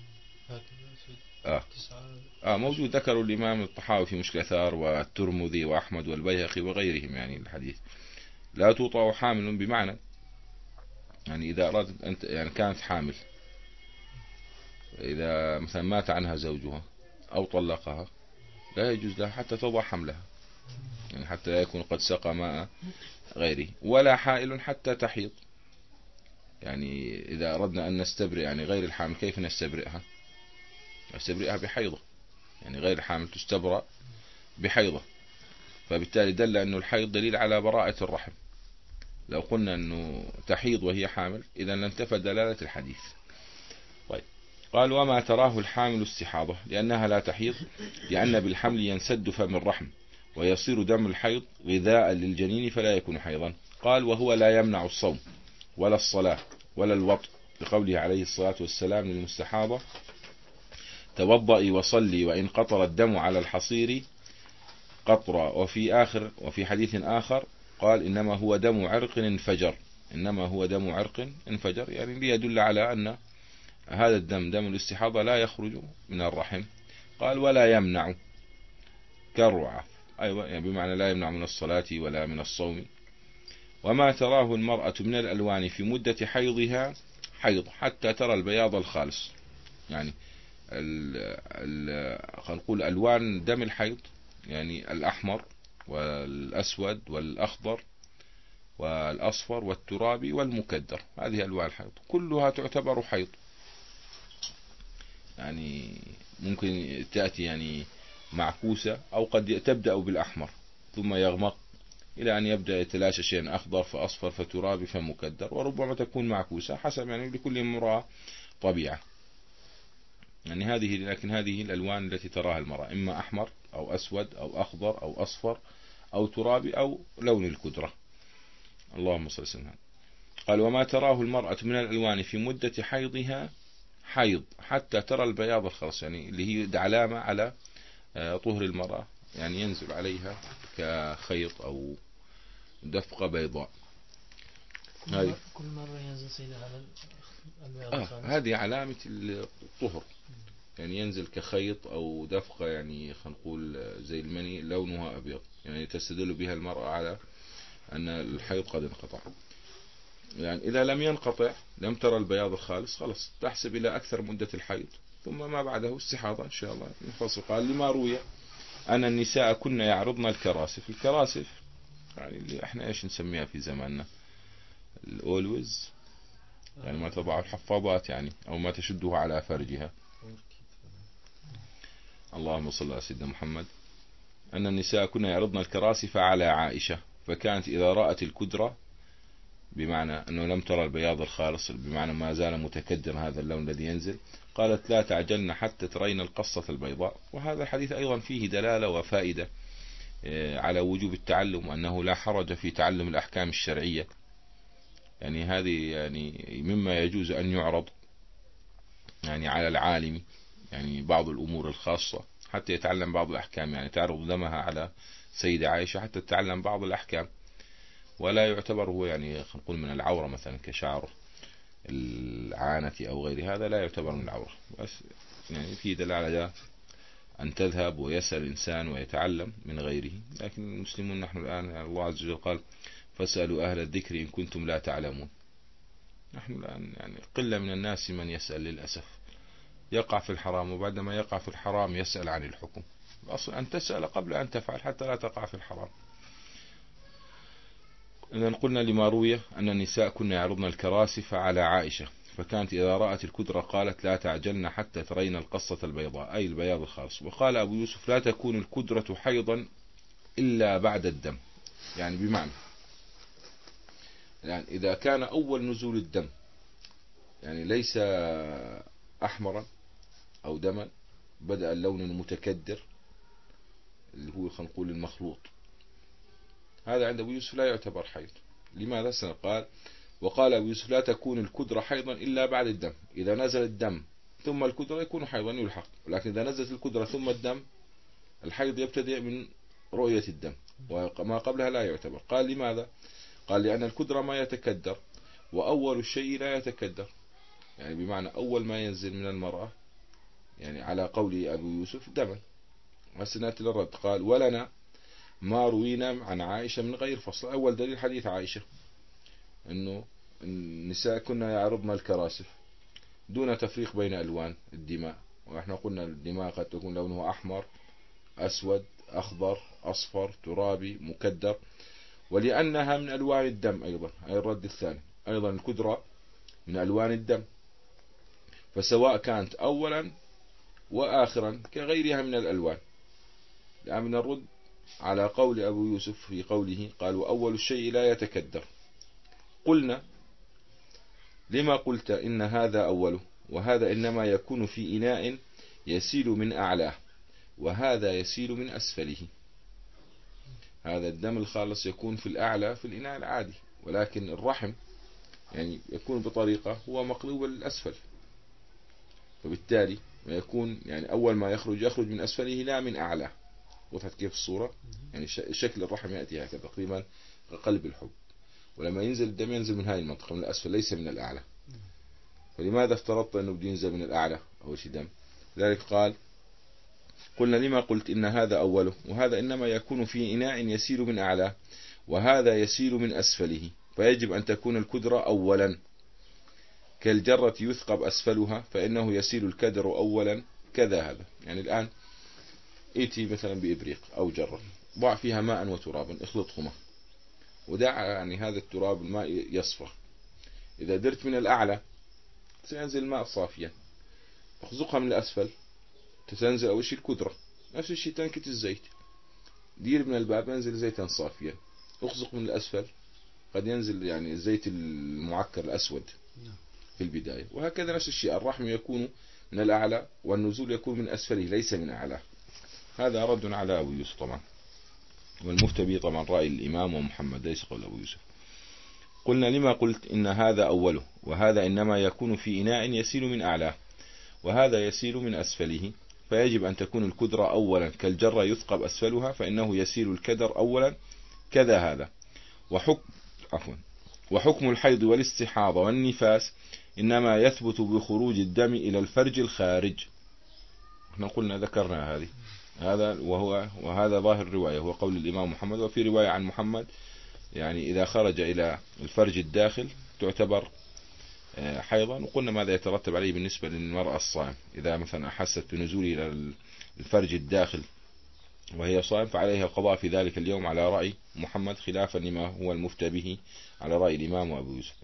آه. آه موجود، ذكروا الإمام الطحاوي في مشكل الآثار والترمذي وأحمد والبيهقي وغيرهم يعني الحديث. لا توطأ حامل بمعنى يعني إذا أرادت أنت يعني كانت حامل، إذا مثلا مات عنها زوجها أو طلقها لا يجوز لها حتى تضع حملها، يعني حتى لا يكون قد سقى ماء غيره. ولا حائل حتى تحيض، يعني إذا أردنا أن نستبرئ يعني غير الحامل كيف نستبرئها؟ نستبرئها بحيضة، يعني غير الحامل تستبرأ بحيضة، فبالتالي دل أنه الحيض دليل على براءة الرحم. لو قلنا أنه تحيض وهي حامل إذا لانتفى دلالة الحديث. طيب قال وما تراه الحامل استحاضة لأنها لا تحيض لأن بالحمل ينسد فم الرحم ويصير دم الحيض غذاء للجنين فلا يكون حيضا. قال وهو لا يمنع الصوم ولا الصلاة ولا الوطء، لقوله عليه الصلاة والسلام للمستحاضة توضئي وصلي وإن قطر الدم على الحصير قطرة. وفي آخر وفي حديث آخر قال إنما هو دم عرق انفجر، إنما هو دم عرق انفجر، يعني ليدل على أن هذا الدم دم الاستحاضة لا يخرج من الرحم. قال ولا يمنع كالرعاف، أيوة يعني بمعنى لا يمنع من الصلاة ولا من الصوم. وما تراه المرأة من الألوان في مدة حيضها حيض حتى ترى البياض الخالص، يعني خلينا نقول ألوان دم الحيض يعني الأحمر والأسود والأخضر والأصفر والترابي والمكدر، هذه ألوان الحيض كلها تعتبر حيض. يعني ممكن تأتي يعني معكوسة أو قد تبدأ بالأحمر ثم يغمق إلى أن يبدأ يتلاشى شيء أخضر فأصفر فترابي فمكدر، وربما تكون معكوسة حسب يعني لكل امرأة طبيعة. يعني هذه لكن هذه الألوان التي تراها المرأة إما أحمر أو أسود أو أخضر أو أصفر أو ترابي أو لون الكدرة. اللهم صل وسلم. قال وما تراه المرأة من الألوان في مدة حيضها حيض حتى ترى البياض الخالص، يعني اللي هي علامة على طهر المرأة، يعني ينزل عليها كخيط أو دفقة بيضاء. هذه كل مرة ينزل على البياض الخالص. آه هذه علامة الطهر، يعني ينزل كخيط أو دفقة، يعني خلينا نقول زي المني لونها أبيض، يعني تستدل بها المرأة على أن الحيض قد انقطع. يعني إذا لم ينقطع لم ترى البياض الخالص خلاص تحسب إلى أكثر مدة الحيض، ثم ما بعده استحاضة إن شاء الله نفصل. قال لما روي أن النساء كنا يعرضن الكراسف. الكراسف يعني اللي احنا ايش نسميها في زماننا الأولوز يعني ما تضع الحفاضات يعني أو ما تشده على فرجها. اللهم صل على سيدنا محمد. أن النساء كنا يعرضن الكراسف على عائشة فكانت إذا رأت الكدرة، بمعنى أنه لم ترى البياض الخالص، بمعنى ما زال متكدر هذا اللون الذي ينزل، قالت لا تعجلن حتى ترين القصة البيضاء. وهذا الحديث أيضا فيه دلالة وفائدة على وجوب التعلم، وأنه لا حرج في تعلم الأحكام الشرعية. يعني هذه يعني مما يجوز أن يعرض يعني على العالم، يعني بعض الأمور الخاصة حتى يتعلم بعض الأحكام. يعني تعرض دمها على سيدة عائشة حتى تتعلم بعض الأحكام، ولا يعتبر هو يعني نقول من العورة مثلا كشعر العانة أو غير هذا، لا يعتبر من العورة. بس يعني في دلالة أن تذهب ويسأل الإنسان ويتعلم من غيره. لكن المسلمون نحن الآن يعني الله عز وجل قال فاسألوا أهل الذكر إن كنتم لا تعلمون. نحن الآن يعني قلة من الناس من يسأل للأسف، يقع في الحرام وبعدما يقع في الحرام يسأل عن الحكم. الأصل أن تسأل قبل أن تفعل حتى لا تقع في الحرام. إذن قلنا لما روي أن النساء كنا يعرضن الكراسف على عائشة فكانت إذا رأت الكدرة قالت لا تعجلن حتى ترين القصة البيضاء، أي البياض الخالص. وقال أبو يوسف لا تكون الكدرة حيضا إلا بعد الدم. يعني بمعنى يعني إذا كان أول نزول الدم يعني ليس أحمرا أو دما، بدأ اللون المتكدر اللي هو خلينا نقول المخلوط، هذا عند أبو يوسف لا يعتبر حيض. لماذا؟ سنقال وقال أبو يوسف لا تكون الكدرة حيضا إلا بعد الدم. إذا نزل الدم ثم الكدرة يكون حيضا يلحق، ولكن إذا نزلت الكدرة ثم الدم الحيض يبتدئ من رؤية الدم، وما قبلها لا يعتبر. قال لماذا؟ قال لأن الكدرة ما يتكدر وأول الشيء لا يتكدر، يعني بمعنى أول ما ينزل من المرأة يعني على قول أبو يوسف دما. وسنأتي للرد. قال ولنا ما روينا عن عائشة من غير فصل. أول دليل حديث عائشة أنه النساء كنا يعرضن الكراسف دون تفريق بين ألوان الدماء. ونحن قلنا الدماء قد تكون لونه أحمر، أسود، أخضر، أصفر، ترابي، مكدر، ولأنها من ألوان الدم أيضا. أي الرد الثاني أيضا الكدرة من ألوان الدم، فسواء كانت أولا وآخرا كغيرها من الألوان. لأن من الرد على قول أبو يوسف في قوله قال وأول الشيء لا يتكدر. قلنا لما قلت إن هذا أوله وهذا إنما يكون في إناء يسيل من أعلاه وهذا يسيل من أسفله. هذا الدم الخالص يكون في الأعلى في الإناء العادي، ولكن الرحم يعني يكون بطريقة هو مقلوب للأسفل، فبالتالي يكون يعني أول ما يخرج يخرج من أسفله لا من أعلاه. وضحت كيف الصورة؟ يعني شكل الرحم يأتي هكذا تقريبا قلب الحب، ولما ينزل الدم ينزل من هذه المنطقة من الأسفل ليس من الأعلى. فلماذا افترضت أنه بده ينزل من الأعلى أول شيء دم؟ لذلك قال قلنا لما قلت إن هذا أوله وهذا إنما يكون في إناء يسيل من أعلاه وهذا يسيل من أسفله، فيجب أن تكون الكدرة أولا كالجرة يثقب أسفلها فإنه يسيل الكدر أولا كذا. هذا يعني الآن ائتي مثلا بإبريق أو جرة ضع فيها ماء وترابا اخلطهما ودع يعني هذا التراب الماء يصفى. إذا درت من الأعلى سينزل الماء صافيا، اخزقها من الأسفل تنزل أول شيء الكدرة. نفس الشيء تنكت الزيت، دير من الباب ينزل زيتا صافيا، اخزق من الأسفل قد ينزل يعني الزيت المعكر الأسود في البداية. وهكذا نفس الشيء الرحم يكون من الأعلى والنزول يكون من أسفله ليس من أعلى. هذا رد على أبو يوسف طبعا، والمفتبي طبعا رأي الإمام ومحمد ليس قول أبو يوسف. قلنا لما قلت إن هذا أوله وهذا إنما يكون في إناء يسيل من أعلاه وهذا يسيل من أسفله، فيجب أن تكون الكدرة أولا كالجرة يثقب أسفلها فإنه يسيل الكدر أولا كذا. هذا وحكم عفوا وحكم الحيض والاستحاضة والنفاس إنما يثبت بخروج الدم إلى الفرج الخارج. احنا قلنا ذكرنا هذه هذا وهو وهذا ظاهر الرواية هو قول الإمام محمد. وفي رواية عن محمد يعني إذا خرج إلى الفرج الداخل تعتبر حيضا. وقلنا ماذا يترتب عليه بالنسبة للمرأة الصائم إذا مثلا أحست بنزوله إلى الفرج الداخل وهي صائم فعليها القضاء في ذلك اليوم على رأي محمد خلافا لما هو المفتى به على رأي الإمام وأبو يوسف.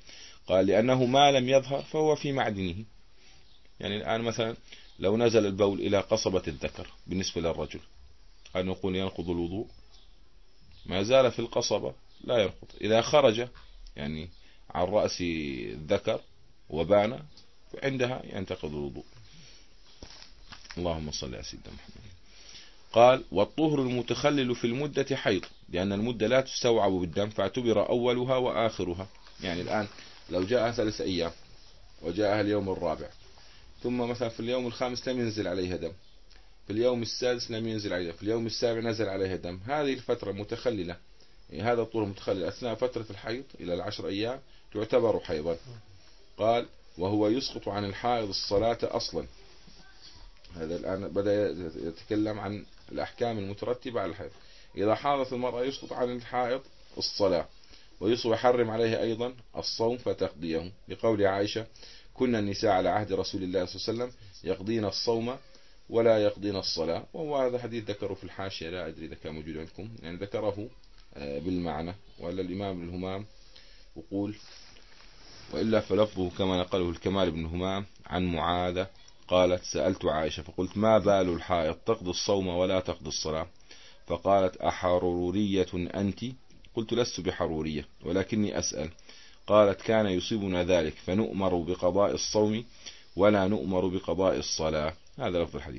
قال لأنه ما لم يظهر فهو في معدنه. يعني الآن مثلا لو نزل البول إلى قصبة الذكر بالنسبة للرجل، هل نقول ينقض الوضوء؟ ما زال في القصبة لا ينقض. إذا خرج يعني عن رأس الذكر وبان عندها ينتقض الوضوء. اللهم صل على سيدنا محمد. قال والطهر المتخلل في المدة حيض، لأن المدة لا تستوعب بالدم فاعتبر أولها وآخرها. يعني الآن لو جاءها ثلاث أيام وجاءها اليوم الرابع، ثم مثلا في اليوم الخامس لم ينزل عليها دم، في اليوم السادس لم ينزل عليها، في اليوم السابع نزل عليها دم، هذه الفترة متخللة، يعني هذا الطهر المتخلل أثناء فترة الحيض إلى العشر أيام تعتبر حيضا. قال وهو يسقط عن الحائض الصلاة أصلا. هذا الآن بدأ يتكلم عن الأحكام المترتبة على الحيض. إذا حاضت المرأة يسقط عن الحائض الصلاة، ويحرم عليها أيضا الصوم فتقضيه، لقول عائشة كنا النساء على عهد رسول الله صلى الله عليه وسلم يقضين الصوم ولا يقضين الصلاة. وهو هذا حديث ذكره في الحاشية، لا أدري إذا كان موجود عندكم، يعني ذكره بالمعنى. ولا الإمام ابن همام يقول وإلا فلفظه كما نقله الكمال بن همام عن معاذة قالت سألت عائشة فقلت ما بال الحائض تقضي الصوم ولا تقضي الصلاة؟ فقالت أحرورية أنت؟ قلت لست بحرورية ولكني أسأل. قالت كان يصيبنا ذلك فنؤمر بقضاء الصوم ولا نؤمر بقضاء الصلاة. هذا لفظ الحديث.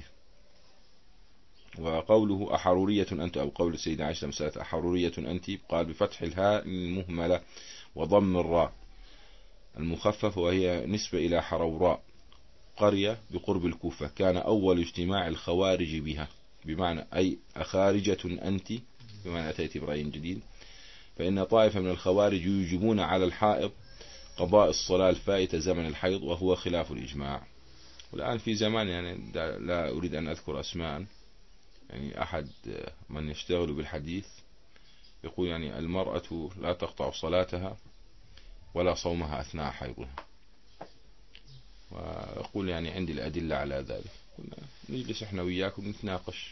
وقوله أحرورية أنت، أو قول السيدة عائشة مسألة أحرورية أنت، قال بفتح الهاء المهملة وضم الراء المخفف، وهي نسبة إلى حروراء قرية بقرب الكوفة، كان أول اجتماع الخوارج بها، بمعنى أي أخارجة أنت، بمعنى أتيت برأي جديد. فإن طائفة من الخوارج يوجبون على الحائض قضاء الصلاة الفائتة زمن الحيض، وهو خلاف الإجماع. والآن في زمان يعني لا أريد أن أذكر أسماء، يعني أحد من يشتغل بالحديث يقول يعني المرأة لا تقطع صلاتها ولا صومها أثناء حيضها، ويقول يعني عندي الأدلة على ذلك. كنا نجلس احنا وياكم نتناقش،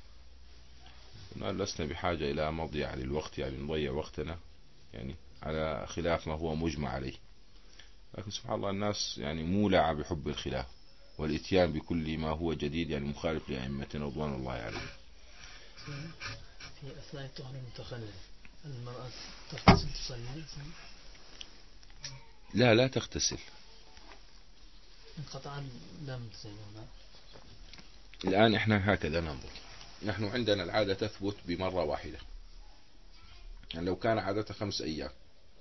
كنا لسنا بحاجة إلى مضيع للوقت، يعني نضيع وقتنا يعني على خلاف ما هو مجمع عليه. لكن سبحان الله الناس يعني مولعة بحب الخلاف والإتيان بكل ما هو جديد، يعني مخالف لأئمتنا رضوان الله عليهم. في أثناء الطهر المتخلل المرأة تغتسل تصلي؟ لا لا تغتسل. انقطع الدم زينا. الآن احنا هكذا ننظر، نحن عندنا العادة تثبت بمرة واحدة. يعني لو كان عادتها خمس أيام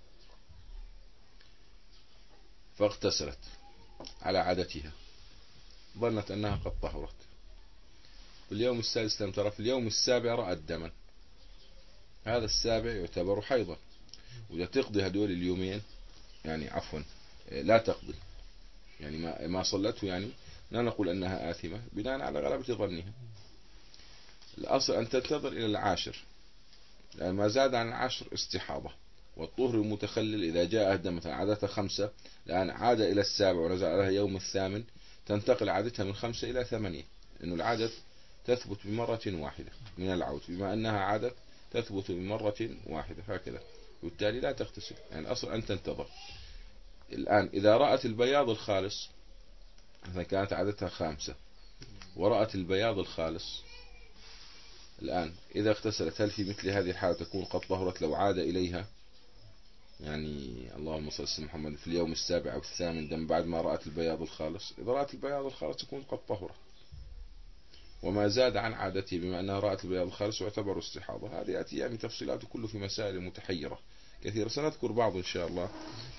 فاغتسلت على عادتها، ظنت أنها قد طهرت، في اليوم السادس لم ترى، في اليوم السابع رأت دما، هذا السابع يعتبر حيضا. وإذا تقضي هدول اليومين يعني عفوا لا تقضي، يعني ما ما صلته، يعني لا نقول أنها آثمة بناء على غلبة ظنها. الأصل أن تنتظر إلى العاشر، لأن ما زاد عن العشر استحاضة. والطهر المتخلل إذا جاء الدم مثلا عادتها خمسة، الآن عاد إلى السابع ونزل عليها يوم الثامن، تنتقل عادتها من خمسة إلى ثمانية، لأن العادة تثبت بمرة واحدة من العود، بما أنها عادة تثبت بمرة واحدة هكذا، وبالتالي لا تغتسل. يعني أصل أن تنتظر. الآن إذا رأت البياض الخالص، مثلا كانت عادتها خامسة ورأت البياض الخالص، الآن إذا اغتسلت هل في مثل هذه الحالة تكون قد طهرت لو عاد إليها؟ يعني اللهم صل على محمد في اليوم السابع أو الثامن دم بعد ما رأت البياض الخالص، إذا رأت البياض الخالص تكون قد طهرت، وما زاد عن عادته بما أنها رأت البياض الخالص يعتبر استحاضة. هذه يأتي يعني تفصيلات كله في مسائل متحيرة كثيرة، سنذكر بعض إن شاء الله.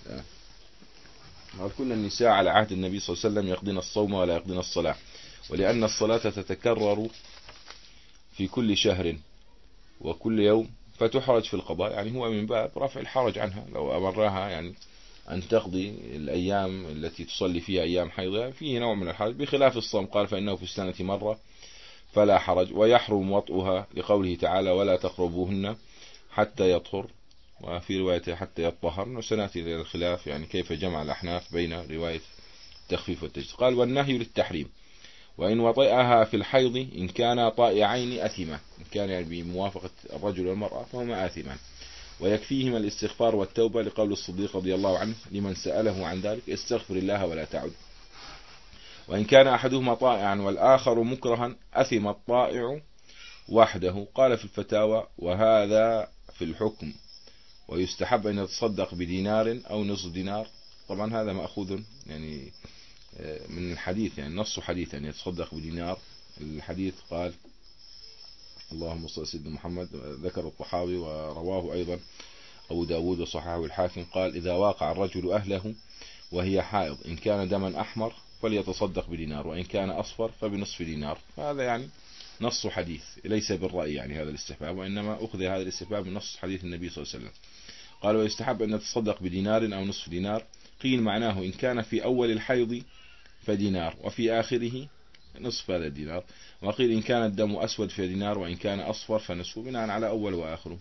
قال كنا النساء على عهد النبي صلى الله عليه وسلم يقضين الصوم ولا يقضين الصلاة، ولأن الصلاة تتكرر في كل شهر وكل يوم فتحرج في القضاء، يعني هو من باب رفع الحرج عنها لو أمرها يعني أن تقضي الأيام التي تصلي فيها أيام حيضها، فيه نوع من الحرج، بخلاف الصوم قال فإنه في السنة مرة فلا حرج. ويحرم وطئها لقوله تعالى ولا تقربوهن حتى يطهر، وفي رواية حتى يطهر، وسنأتي إلى الخلاف يعني كيف جمع الأحناف بين رواية التخفيف والتجديد. قال والنهي للتحريم، وإن وطئها في الحيض إن كان طائعين أثما، إن كان يعني بموافقة الرجل والمرأة فهما آثمان. ويكفيهما الاستغفار والتوبة لقول الصديق رضي الله عنه لمن سأله عن ذلك استغفر الله ولا تعد. وإن كان أحدهما طائعا والآخر مكرها أثم الطائع وحده. قال في الفتاوى وهذا في الحكم، ويستحب أن يتصدق بدينار أو نصف دينار. طبعا هذا مأخوذ يعني من الحديث، يعني نص حديث أن يتصدق بدينار. الحديث قال اللهم صل على سيدنا محمد، ذكر الطحاوي ورواه أيضا أبو داود وصححه الحاكم، قال إذا واقع الرجل أهله وهي حائض إن كان دما أحمر فليتصدق بدينار، وإن كان أصفر فبنصف دينار. فهذا يعني نص حديث، ليس بالرأي يعني هذا الاستحباب، وإنما أخذ هذا الاستحباب من نص حديث النبي صلى الله عليه وسلم. قال ويستحب أن يتصدق بدينار أو نصف دينار. قيل معناه إن كان في أول الحيض فدينار وفي آخره نصف هذا الدينار، وقيل إن كان الدم أسود فدينار وإن كان أصفر فنصف، بناء على أول وآخره.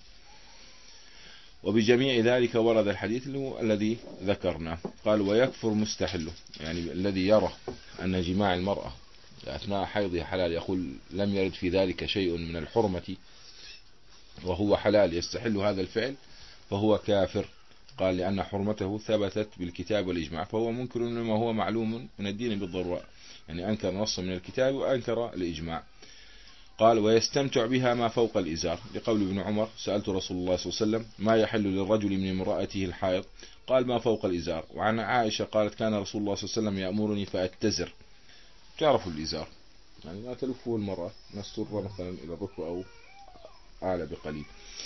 وبجميع ذلك ورد الحديث الذي ذكرناه. قال ويكفر مستحله، يعني الذي يرى أن جماع المرأة أثناء حيضها حلال، يقول لم يرد في ذلك شيء من الحرمة وهو حلال يستحل هذا الفعل، فهو كافر. قال لأن حرمته ثبتت بالكتاب والإجماع، فهو منكر لما هو معلوم من الدين بالضرورة، يعني أنكر نص من الكتاب وأنكر الإجماع. قال ويستمتع بها ما فوق الإزار، لقول ابن عمر سألت رسول الله صلى الله عليه وسلم ما يحل للرجل من امرأته الحائض، قال ما فوق الإزار. وعن عائشة قالت كان رسول الله صلى الله عليه وسلم يأمرني فأتزر. تعرفوا الإزار يعني ما تلفه المرأة نستر مثلا إلى الركبة أو أعلى بقليل،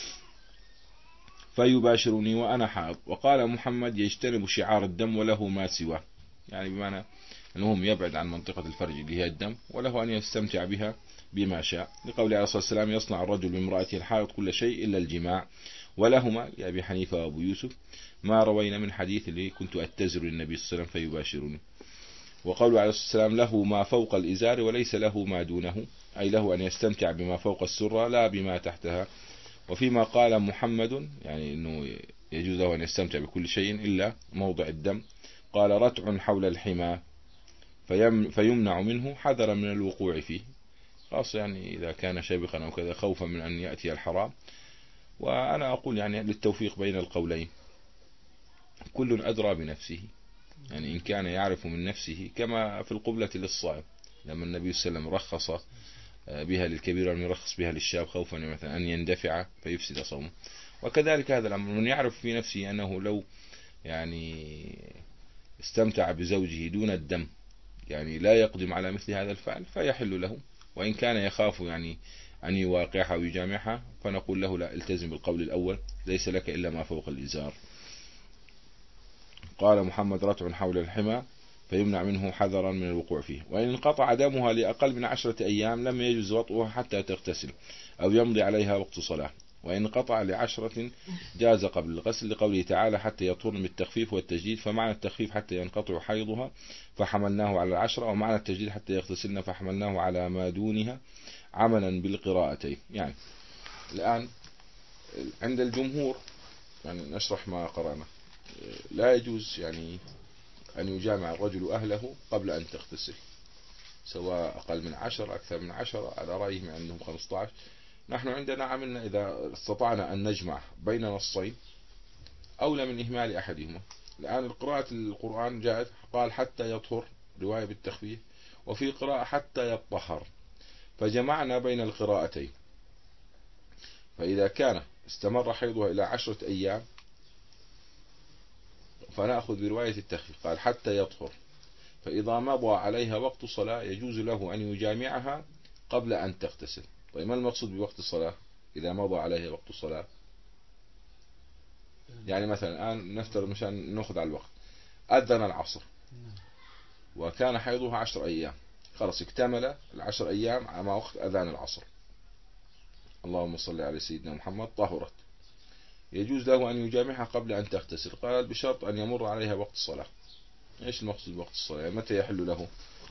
فيباشرني وأنا حائض. وقال محمد يجتنب شعار الدم وله ما سواه، يعني بمعنى أنهم يبعد عن منطقة الفرج اللي هي الدم، وله أن يستمتع بها بما شاء، لقول عليه الصلاة والسلام يصنع الرجل بامرأته الحائض كل شيء إلا الجماع. ولهما لأبي حنيفة وأبو يوسف ما روينا من حديث اللي كنت أتزر للنبي صلى الله عليه وسلم فيباشرني. وقول عليه الصلاة والسلام له ما فوق الإزار وليس له ما دونه، أي له أن يستمتع بما فوق السرة لا بما تحتها. وفيما قال محمد يعني أنه يجوز له أن يستمتع بكل شيء إلا موضع الدم، قال رتع حول الحمى فيمنع منه حذرا من الوقوع فيه، خاصة يعني إذا كان شبخا أو كذا خوفا من أن يأتي الحرام. وأنا أقول يعني للتوفيق بين القولين، كل أدرى بنفسه، يعني إن كان يعرف من نفسه كما في القبلة للصائم لما النبي صلى الله عليه وسلم رخص بها للكبير ولم يرخص بها للشاب خوفا مثلا أن يندفع فيفسد صومه. وكذلك هذا الأمر، من يعرف في نفسه أنه لو يعني استمتع بزوجه دون الدم يعني لا يقدم على مثل هذا الفعل فيحل له. وإن كان يخاف يعني أن يواقعها ويجامعها فنقول له لا، التزم بالقول الأول، ليس لك إلا ما فوق الإزار. قال محمد رتع حول الحمى فيمنع منه حذرا من الوقوع فيه. وإن انقطع دمها لأقل من عشرة أيام لم يجوز وطئها حتى تغتسل أو يمضي عليها وقت صلاة. وإن انقطع لعشرة جاز قبل الغسل، لقوله تعالى حتى يطهرن بالتخفيف والتجديد، فمعنى التخفيف حتى ينقطع حيضها فحملناه على العشرة، ومعنى التجديد حتى يغتسلن فحملناه على ما دونها عملا بالقراءتين. يعني الآن عند الجمهور يعني نشرح ما قرأنا، لا يجوز يعني أن يجامع الرجل أهله قبل أن تغتسل، سواء أقل من عشر أكثر من عشر، على رأيهم عندهم خمسة عشر. نحن عندنا عملنا إذا استطعنا أن نجمع بين نصين أولى من إهمال أحدهما. الآن قراءة القرآن جاءت قال حتى يطهر، رواية بالتخفيف، وفي قراءة حتى يطهر، فجمعنا بين القراءتين. فإذا كان استمر حيضها إلى عشرة أيام فنأخذ برواية التخفيف، قال حتى يطهر، فإذا مضى عليها وقت صلاة يجوز له أن يجامعها قبل أن تغتسل. طيب ما المقصود بوقت الصلاة إذا مضى عليها وقت الصلاة؟ يعني مثلا الآن نفترض مشان نأخذ على الوقت، أذن العصر وكان حيضها عشر أيام، خلاص اكتمل العشر أيام مع وقت أذان العصر، اللهم صل على سيدنا محمد، طهرت، يجوز له أن يجامعها قبل أن تغتسل، قال بشرط أن يمر عليها وقت الصلاة. إيش المقصود بوقت الصلاة؟ يعني متى يحل له؟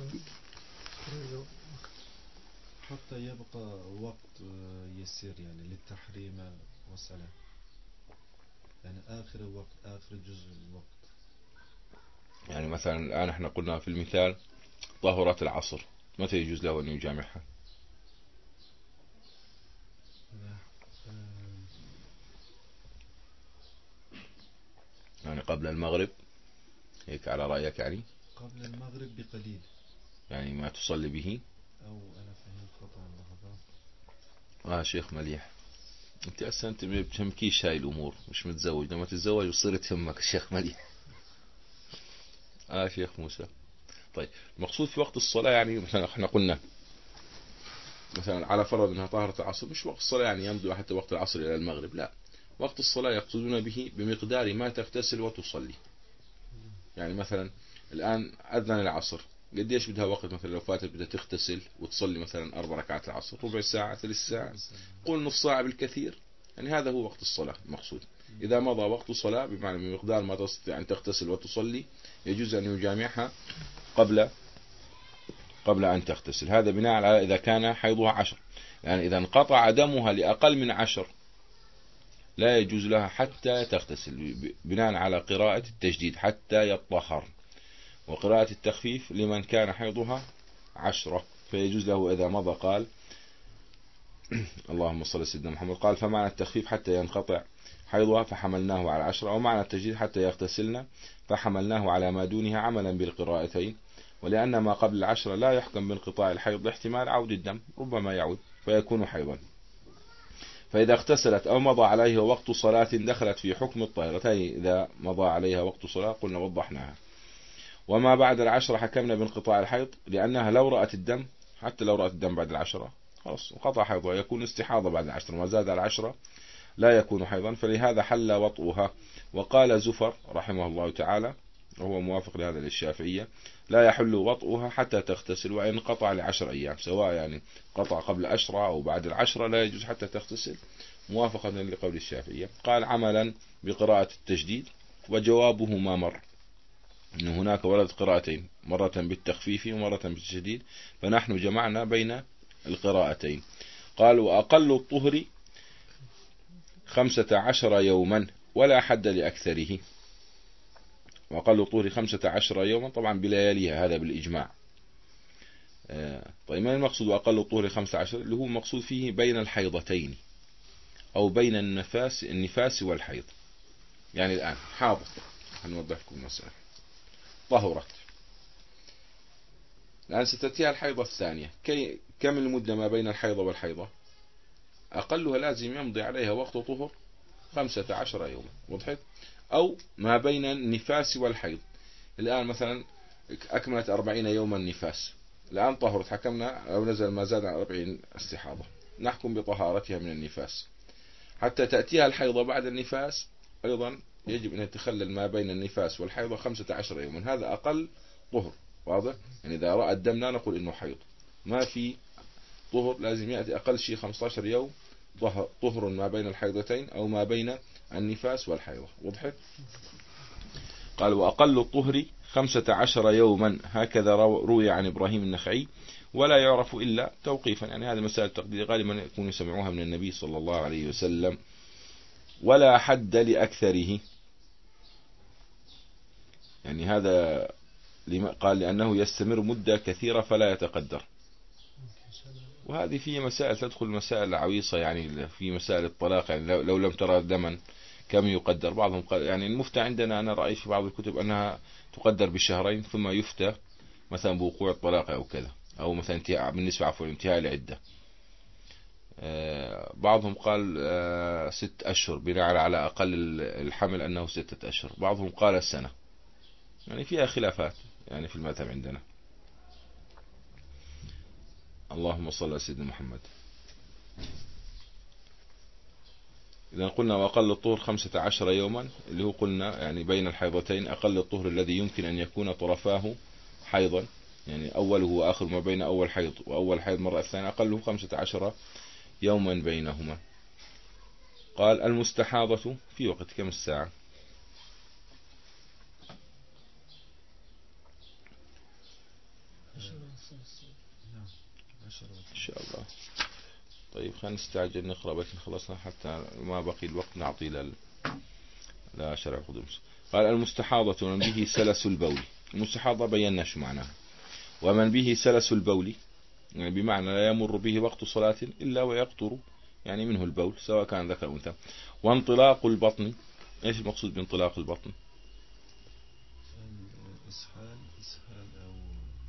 حتى يبقى وقت يسير يعني للتحريم والصلاة، يعني آخر الوقت، آخر جزء الوقت. يعني مثلا الآن احنا قلنا في المثال طهرت العصر، متى يجوز له أن يجامعها؟ يعني قبل المغرب، هيك على رأيك يعني قبل المغرب بقليل، يعني ما تصلي به. أو أنا فهمت خطأ لحظة. آه شيخ مليح، أنت أصلا أنت ما بتهمكيش هاي الأمور، مش متزوج، لما تتزوج وتصير تهمك الشيخ مليح. آه شيخ موسى. طيب المقصود في وقت الصلاة يعني مثلا احنا قلنا مثلا على فرض انها طهرة العصر، مش وقت الصلاة يعني يمضي حتى وقت العصر الى المغرب، لا، وقت الصلاة يقصدون به بمقدار ما تغتسل وتصلي. يعني مثلا الآن أذن العصر، قديش بدها وقت؟ مثلا لو فاتت بدها تغتسل وتصلي مثلا أربع ركعات العصر، ربع ساعة، ثلث ساعة، قول نص ساعة بالكثير، يعني هذا هو وقت الصلاة المقصود. إذا مضى وقت الصلاة بمعنى بمقدار ما تستطيع أن تغتسل وتصلي، يجوز أن يجامعها قبل قبل أن تغتسل. هذا بناء على إذا كان حيضها عشر، يعني إذا انقطع دمها لأقل من عشر لا يجوز لها حتى تغتسل، بناء على قراءة التجديد حتى يطهر، وقراءة التخفيف لمن كان حيضها عشرة فيجوز له إذا مضى. قال اللهم صل على سيدنا محمد، قال فمعنى التخفيف حتى ينقطع حيضها فحملناه على عشرة، ومعنى التجديد حتى يغتسلن فحملناه على ما دونها عملا بالقراءتين. ولأن ما قبل العشرة لا يحكم بانقطاع الحيض لاحتمال عود الدم، ربما يعود فيكون حيضا. فإذا اغتسلت أو مضى عليها وقت صلاة دخلت في حكم الطاهرتين. إذا مضى عليها وقت صلاة قلنا وضحناها. وما بعد العشرة حكمنا بانقطاع الحيض، لأنها لو رأت الدم، حتى لو رأت الدم بعد العشرة خلاص انقطع حيضها، يكون استحاضة بعد العشرة، ما زاد على العشرة لا يكون حيضا، فلهذا حل وطئها. وقال زفر رحمه الله تعالى وهو موافق لهذا للشافعية، لا يحل وطئها حتى تغتسل، وإن قطع لعشر أيام، سواء يعني قطع قبل عشرة أو بعد العشرة لا يجوز حتى تغتسل، موافقة لقول الشافعية. قال عملا بقراءة التجديد، وجوابه ما مر أن هناك وردت قراءتين، مرة بالتخفيف ومرة بالتجديد، فنحن جمعنا بين القراءتين. قال وأقل الطهر خمسة عشر يوما ولا حد لأكثره. وأقل الطهر خمسة عشر يوما طبعا بلياليها، هذا بالإجماع. طيب ما المقصود وأقل الطهر خمسة عشر؟ اللي هو مقصود فيه بين الحيضتين أو بين النفاس النفاس والحيض. يعني الآن حاضر، هنوضح لكم المسألة، طهرت الآن ستأتيها الحيضة الثانية، كي كم المدة ما بين الحيضة والحيضة؟ أقلها لازم يمضي عليها وقت طهر خمسة عشر يوما، وضحت؟ أو ما بين النفاس والحيض، الآن مثلا أكملت أربعين يوما نفاس، الآن طهرت، حكمنا لو نزل ما زاد عن أربعين استحاضة نحكم بطهارتها من النفاس. حتى تأتيها الحيضة بعد النفاس أيضا يجب أن يتخلل ما بين النفاس والحيضة خمسة عشر يوما، هذا أقل طهر، واضح؟ يعني إذا رأى الدم لا نقول إنه حيض، ما في طهر، لازم يأتي أقل شيء خمسة عشر يوم طهر ما بين الحيضتين أو ما بين النفاس والحيضة، وضحت؟ قال وأقل الطهر خمسة عشر يوما، هكذا روي عن إبراهيم النخعي، ولا يعرف إلا توقيفا، يعني هذه مسائل تقدير غالبا يكون يسمعوها من النبي صلى الله عليه وسلم. ولا حد لأكثره، يعني هذا قال لأنه يستمر مدة كثيرة فلا يتقدر. وهذه في مسائل تدخل مسائل عويصة، يعني في مسائل الطلاق، يعني لو لم ترى دما كم يقدر. بعضهم قال يعني المفتى عندنا أنا رأيت في بعض الكتب أنها تقدر بشهرين، ثم يفتى مثلا بوقوع الطلاق أو كذا، أو مثلا انتهاء بالنسبة عفوا انتهاء العدة. بعضهم قال ست أشهر بناء على أقل الحمل أنه ستة أشهر، بعضهم قال سنة، يعني فيها خلافات يعني في المذهب عندنا. اللهم صل على سيدنا محمد. إذا قلنا وأقل الطهر خمسة عشر يوما، اللي هو قلنا يعني بين الحيضتين أقل الطهر الذي يمكن أن يكون طرفاه حيضا، يعني أوله وآخر ما بين أول حيض وأول حيض مرة الثانية أقله خمسة عشر يوما بينهما. قال المستحاضة في وقت كم الساعة؟ إن شاء الله. طيب خلينا نستعجل نقرأ بس خلصنا حتى ما بقي الوقت نعطي لل لا شرع قدمس. قال المستحاضة ومن به سلس البول. المستحاضة بينا شو معناها. ومن به سلس البول يعني بمعنى لا يمر به وقت صلاة إلا ويقطر يعني منه البول، سواء كان ذكر أو أنثى. وانطلاق البطن، إيش المقصود بانطلاق البطن؟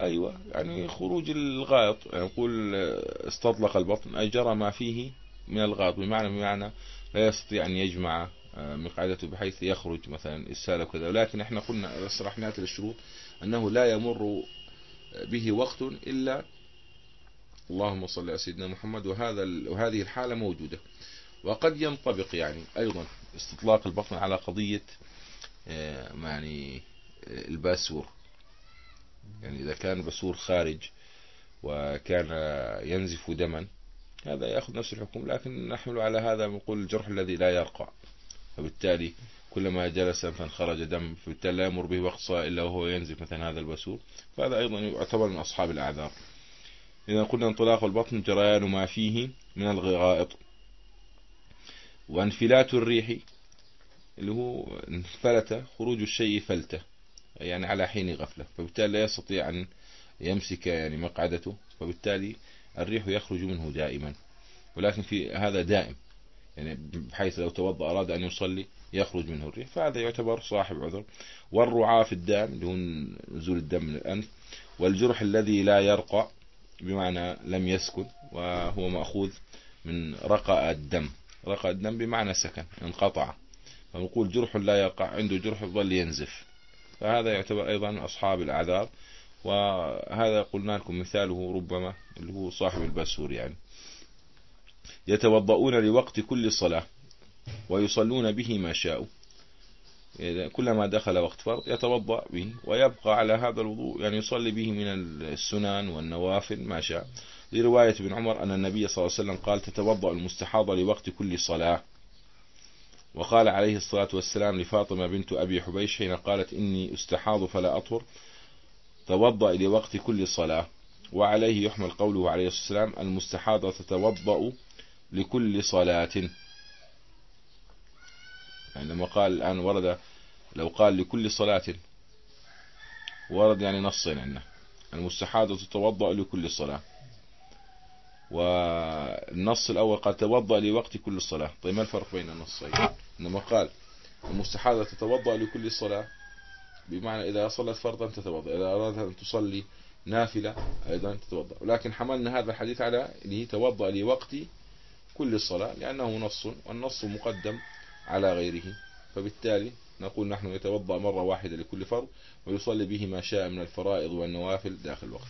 أيوة يعني خروج الغائط، يعني نقول استطلق البطن أي جرى ما فيه من الغائط، بمعنى بمعنى لا يستطيع أن يجمع مقعدته بحيث يخرج مثلا السالة وكذا. ولكن احنا قلنا صرحنا الشروط أنه لا يمر به وقت إلا، اللهم صل على سيدنا محمد، وهذا وهذه الحالة موجودة. وقد ينطبق يعني أيضا استطلاق البطن على قضية يعني الباسور، يعني إذا كان الباسور خارج وكان ينزف دما هذا يأخذ نفس الحكم، لكن نحمل على هذا نقول الجرح الذي لا يرقى، فبالتالي كلما جلس فانخرج دم فبالتالي لا يمر به وقت صلاة إلا وهو ينزف مثلا هذا الباسور، فهذا أيضا يعتبر من أصحاب الأعذار. إذا قلنا انطلاق البطن جريان ما فيه من الغائط. وانفلات الريح اللي هو انفلت خروج الشيء فلته، يعني على حين غفلة، فبالتالي لا يستطيع أن يمسك يعني مقعدته، فبالتالي الريح يخرج منه دائما، ولكن في هذا دائم، يعني بحيث لو توضأ أراد أن يصلي يخرج منه الريح، فهذا يعتبر صاحب عذر. والرعاة في الدم اللي هو نزول الدم من الأنف. والجرح الذي لا يرقى بمعنى لم يسكن، وهو مأخوذ من رقى الدم، رقى الدم بمعنى سكن انقطع، فنقول جرح لا يرقى، عنده جرح يظل ينزف، فهذا يعتبر أيضا من أصحاب الأعذار. وهذا قلنا لكم مثاله ربما اللي هو صاحب الباسور. يعني يتوضؤون لوقت كل صلاة ويصلون به ما شاءوا، كلما دخل وقت فرض يتوضأ به ويبقى على هذا الوضوء، يعني يصلي به من السنن والنوافل ما شاء. لرواية ابن عمر أن النبي صلى الله عليه وسلم قال تتوضأ المستحاضة لوقت كل صلاة. وقال عليه الصلاة والسلام لفاطمة بنت أبي حبيش حين قالت إني استحاض فلا أطهر توضأ لوقت كل صلاة. وعليه يحمل قوله عليه الصلاة والسلام المستحاضة تتوضأ لكل صلاة، يعني لما قال الآن ورد، لو قال لكل صلاة ورد يعني نصين عندنا، المستحاضة تتوضأ لكل صلاة، والنص الأول قال توضأ لوقت كل صلاة. طيب ما الفرق بين النصين؟ إنما قال المستحاضة تتوضأ لكل صلاة بمعنى إذا صلت فرضا تتوضأ، إذا أرادت أن تصلي نافلة أيضا تتوضأ، ولكن حملنا هذا الحديث على اللي توضأ لوقت كل صلاة لأنه نص، والنص مقدم على غيره، فبالتالي نقول نحن يتوضأ مرة واحدة لكل فرض ويصلي به ما شاء من الفرائض والنوافل داخل الوقت.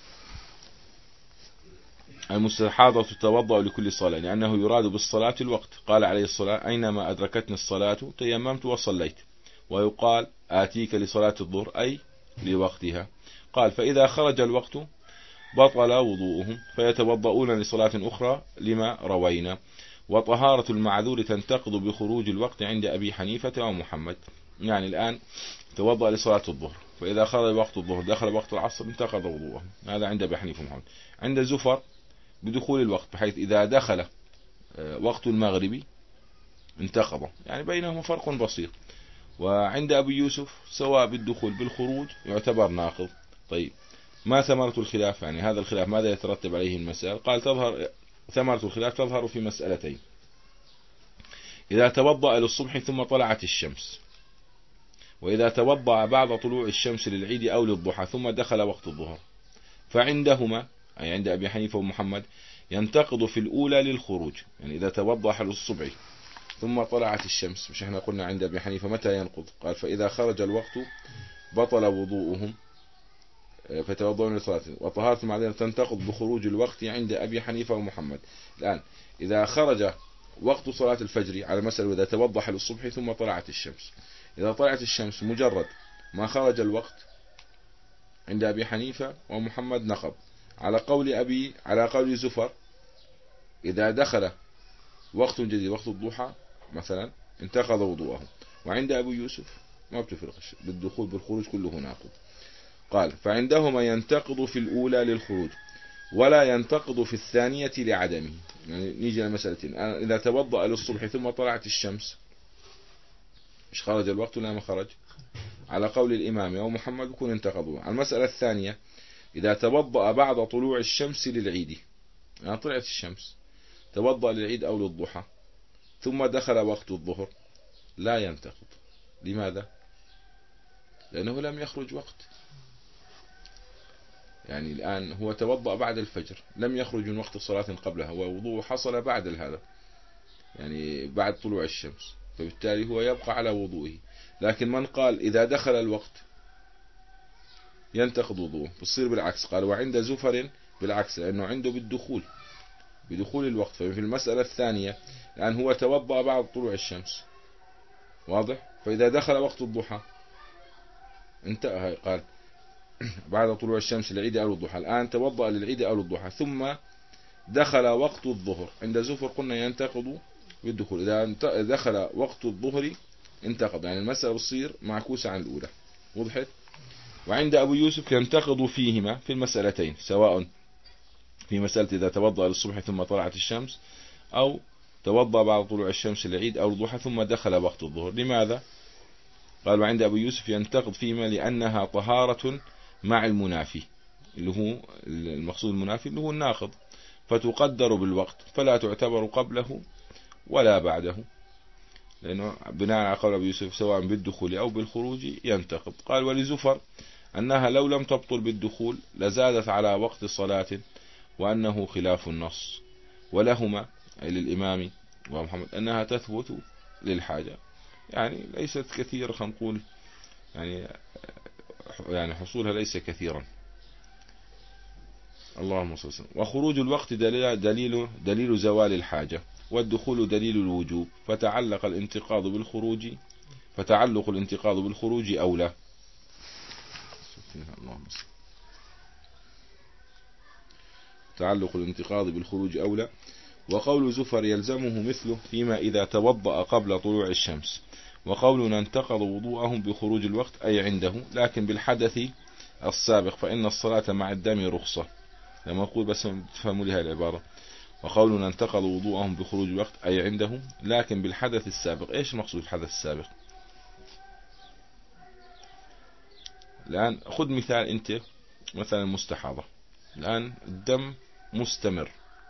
المستحاضة تتوضأ لكل صلاة لأنه يراد بالصلاة الوقت، قال عليه الصلاة أينما أدركتني الصلاة تيممت وصليت. ويقال آتيك لصلاة الظهر أي لوقتها. قال فإذا خرج الوقت بطل وضوءهم فيتوضؤون لصلاة أخرى لما روينا. وطهارة المعذور تنتقض بخروج الوقت عند أبي حنيفة ومحمد، يعني الآن توضأ لصلاة الظهر فإذا خرج وقت الظهر دخل وقت العصر انتقض وضوءه، هذا عند أبي حنيفة ومحمد. عند زفر بدخول الوقت بحيث إذا دخل وقت المغرب انتقض، يعني بينهما فرق بسيط. وعند أبي يوسف سواء بالدخول بالخروج يعتبر ناقض. طيب ما ثمرة الخلاف؟ يعني هذا الخلاف ماذا يترتب عليه المسائل؟ قال تظهر ثمرة الخلاف تظهر في مسألتين: إذا توضأ للصبح ثم طلعت الشمس، وإذا توضأ بعد طلوع الشمس للعيد أو للضحى ثم دخل وقت الظهر. فعندهما أي عند أبي حنيفة ومحمد ينتقض في الأولى للخروج، يعني إذا توضأ للصبح ثم طلعت الشمس، مش احنا قلنا عند أبي حنيفة متى ينقض؟ قال فإذا خرج الوقت بطل وضوءهم فتوضؤون للصلاة. وطهارة المعذور تنتقض بخروج الوقت عند أبي حنيفة ومحمد. الآن إذا خرج وقت صلاة الفجر على مسألة إذا توضأ للصبح ثم طلعت الشمس، إذا طلعت الشمس مجرد ما خرج الوقت عند أبي حنيفة ومحمد نقض. على قول أبي على قول زفر إذا دخل وقت جديد وقت الضحى مثلا انتقض وضوءه. وعند أبي يوسف ما بتفرق بالدخول بالخروج كله ناقض. قال فعندهما ينتقض في الأولى للخروج ولا ينتقض في الثانية لعدمه. يعني نيجي لمسألتين: إذا توضأ للصبح ثم طلعت الشمس مش خرج الوقت ولا ما خرج؟ على قول الإمام ومحمد يكون انتقضوا. المسألة الثانية: إذا توضأ بعد طلوع الشمس للعيد، يعني طلعت الشمس توضأ للعيد أو للضحى ثم دخل وقت الظهر لا ينتقض. لماذا؟ لأنه لم يخرج وقت. يعني الآن هو توضأ بعد الفجر، لم يخرج من وقت صلاة قبلها، ووضوء حصل بعد هذا، يعني بعد طلوع الشمس، فبالتالي هو يبقى على وضوئه. لكن من قال إذا دخل الوقت ينتقض وضوءه، بصير بالعكس. قال وعند زفر بالعكس، لأنه عنده بالدخول بدخول الوقت. ففي المسألة الثانية الآن هو توضأ بعد طلوع الشمس، واضح؟ فإذا دخل وقت الضحى انتهى. قال بعد طلوع الشمس للعيد أو الضحى، الآن توضأ للعيد أو الضحى، ثم دخل وقت الظهر. عند زفر قلنا ينتقض بالدخول، إذا دخل وقت الظهر انتقض. يعني المسألة بتصير معكوسة عن الأولى، وضحت؟ وعند أبو يوسف ينتقض فيهما في المسألتين، سواء في مسألة إذا توضأ للصبح ثم طلعت الشمس، أو توضأ بعد طلوع الشمس للعيد أو الضحى ثم دخل وقت الظهر. لماذا؟ قال وعند أبو يوسف ينتقض فيهما لأنها طهارة مع المنافي، اللي هو المقصود المنافي اللي هو الناقض، فتقدر بالوقت فلا تعتبر قبله ولا بعده، لأنه بناء على قول أبي يوسف سواء بالدخول أو بالخروج ينتقض. قال ولزفر أنها لو لم تبطل بالدخول لزادت على وقت صلاة، وأنه خلاف النص، ولهما أي للإمام ومحمد أنها تثبت للحاجة، يعني ليست كثيرة، خلينا نقول يعني يعني حصولها ليس كثيرا. اللهم صل وسلم. وخروج الوقت دليل دليل دليل زوال الحاجة، والدخول دليل الوجوب، فتعلق الانتقاض بالخروج فتعلق الانتقاض بالخروج أولى. اللهم صل. تعلق الانتقاض بالخروج أولى. وقول زفر يلزمه مثله فيما إذا توضأ قبل طلوع الشمس. وقولنا انتقض وضوءهم بخروج الوقت أي عنده، لكن بالحدث السابق، فإن الصلاة مع الدم رخصة. لما أقول بس تفهموا لها العبارة، وقولنا انتقض وضوءهم بخروج الوقت أي عنده لكن بالحدث السابق. إيش مقصود الحدث السابق؟ الآن خذ مثال، أنت مثلا مستحاضة، الآن الدم مستمر،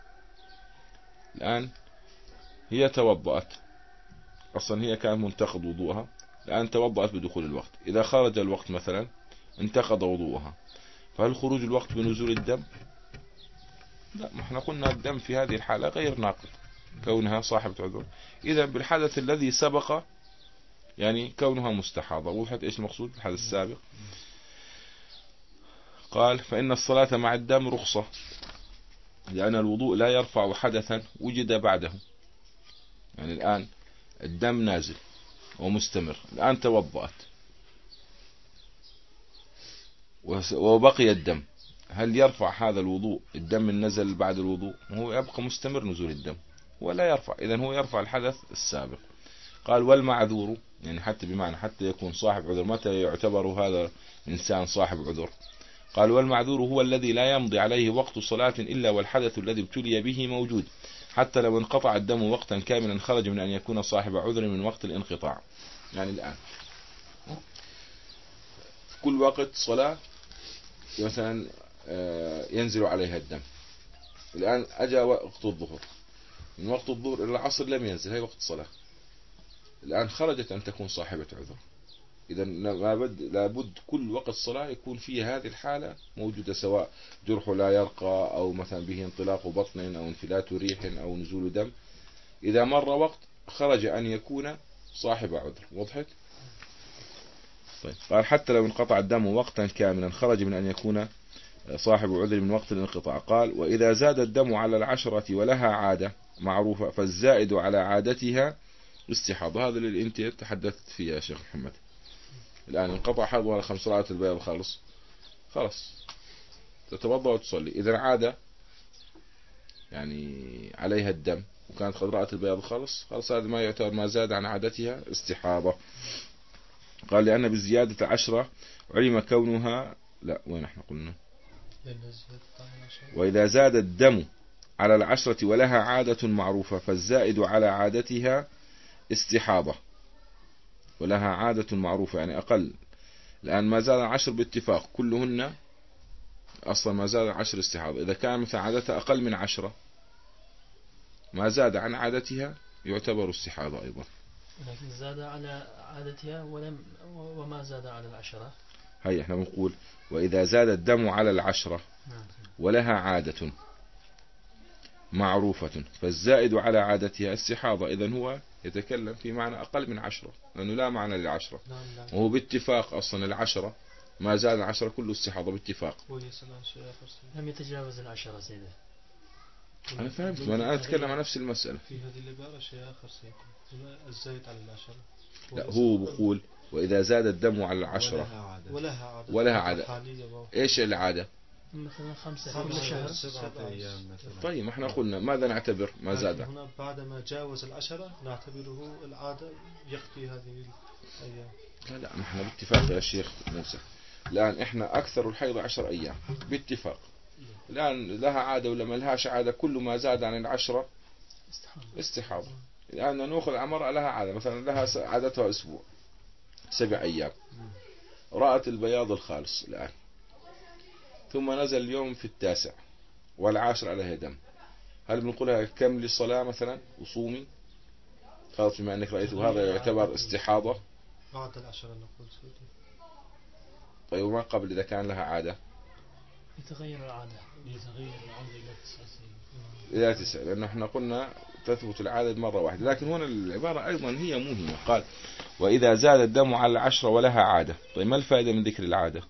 الآن هي توضأت، أصلا هي كانت منتقض وضوءها، الآن توضأت بدخول الوقت، إذا خرج الوقت مثلا انتقض وضوءها، فهل خروج الوقت بنزول الدم؟ لا، ما احنا قلنا الدم في هذه الحالة غير ناقض كونها صاحبة عذر. إذا بالحدث الذي سبق يعني كونها مستحاضة. وضحت إيش المقصود بالحدث السابق؟ قال فإن الصلاة مع الدم رخصة، لأن الوضوء لا يرفع حدثا وجد بعده. يعني الآن الدم نازل ومستمر، الآن توضأت وبقي الدم، هل يرفع هذا الوضوء الدم النزل بعد الوضوء؟ هو يبقى مستمر نزول الدم ولا يرفع، إذن هو يرفع الحدث السابق. قال والمعذور، يعني حتى بمعنى حتى يكون صاحب عذر، متى يعتبر هذا إنسان صاحب عذر؟ قال والمعذور هو الذي لا يمضي عليه وقت صلاة إلا والحدث الذي ابتلي به موجود، حتى لو انقطع الدم وقتا كاملا خرج من أن يكون صاحب عذر من وقت الانقطاع. يعني الآن كل وقت صلاة مثلا ينزل عليها الدم، الآن أجى وقت الظهر، من وقت الظهر إلى العصر لم ينزل، هي وقت صلاة، الآن خرجت أن تكون صاحبة عذر. إذا لابد كل وقت صلاة يكون فيه هذه الحالة موجودة، سواء جرح لا يرقى أو مثلا به انطلاق بطن أو انفلات ريح أو نزول دم، إذا مر وقت خرج أن يكون صاحب عذر. وضحت؟ طيب. قال حتى لو انقطع الدم وقتا كاملا خرج من أن يكون صاحب عذر من وقت الانقطاع. قال وإذا زاد الدم على العشرة ولها عادة معروفة فالزائد على عادتها استحاضة. هذا اللي أنت تحدثت فيه يا شيخ محمد. الآن انقطع حظها خمس رأيت البياض خالص، خلاص تتوضأ وتصلي. إذا عادة يعني عليها الدم وكانت قد رأت البياض خالص، خلاص هذا ما يعتبر ما زاد عن عادتها استحاضة. قال لأن بالزيادة عشرة علم كونها، لا وين احنا قلنا، وإذا زاد الدم على العشرة ولها عادة معروفة فالزائد على عادتها استحاضة، ولها عادة معروفة يعني أقل. الآن ما زاد عشر باتفاق كلهن أصلا ما زاد عشر استحاضة. إذا كان مثلا عادتها أقل من عشرة ما زاد عن عادتها يعتبر استحاضة أيضا. لكن زاد على عادتها ولم وما زاد على العشرة هاي احنا بنقول وإذا زاد الدم على العشرة نعم. ولها عادة معروفة فالزائد على عادتها استحاضة، إذن هو يتكلم في معنى أقل من عشرة لأنه لا معنى للعشرة، نعم نعم. وهو باتفاق أصلا العشرة ما زاد العشرة كله استحاضة باتفاق. ويسأل عن شيء آخر سيدي. لم يتجاوز العشرة سيدي. أنا فهمت، وأنا أتكلم عن نفس المسألة. في هذه العبارة شيء آخر سيدي، هنا الزايد على العشرة. لا هو بقول وإذا زاد الدم على العشرة ولها عادة. ولها عادة. ولها عادة. حالية و- إيش العادة؟ مثلا خمسة خمسة كل شهر. سبعة أيام مثلا. طيب احنا قلنا ماذا نعتبر ما لكن زاد؟ هنا بعدما جاوز العشرة نعتبره العادة يقضي هذه الأيام. لا لا نحن باتفاق يا شيخ موسى، الآن احنا أكثر الحيض عشر أيام باتفاق، الآن لها عادة ولا ما لهاش عادة، كل ما زاد عن العشرة استحاضة. الآن نأخذ المرأة لها عادة، مثلا لها س- عادتها أسبوع سبع أيام، رأت البياض الخالص الآن، ثم نزل اليوم في التاسع والعاشر عليها دم، هل بنقولها كملي الصلاة مثلا وصومي خلاص بما أنك رأيته هذا يعتبر استحاضة؟ بعد العشرة نقول سيدي. طيب وما قبل إذا كان لها عادة؟ يتغير العادة. يتغير العودة إلى تسعة سنين. إلى تسع، لأنه احنا قلنا تثبت العادة مرة واحدة، لكن هنا العبارة أيضا هي مهمة، قال وإذا زاد الدم على العشرة ولها عادة. طيب ما الفائدة من ذكر العادة؟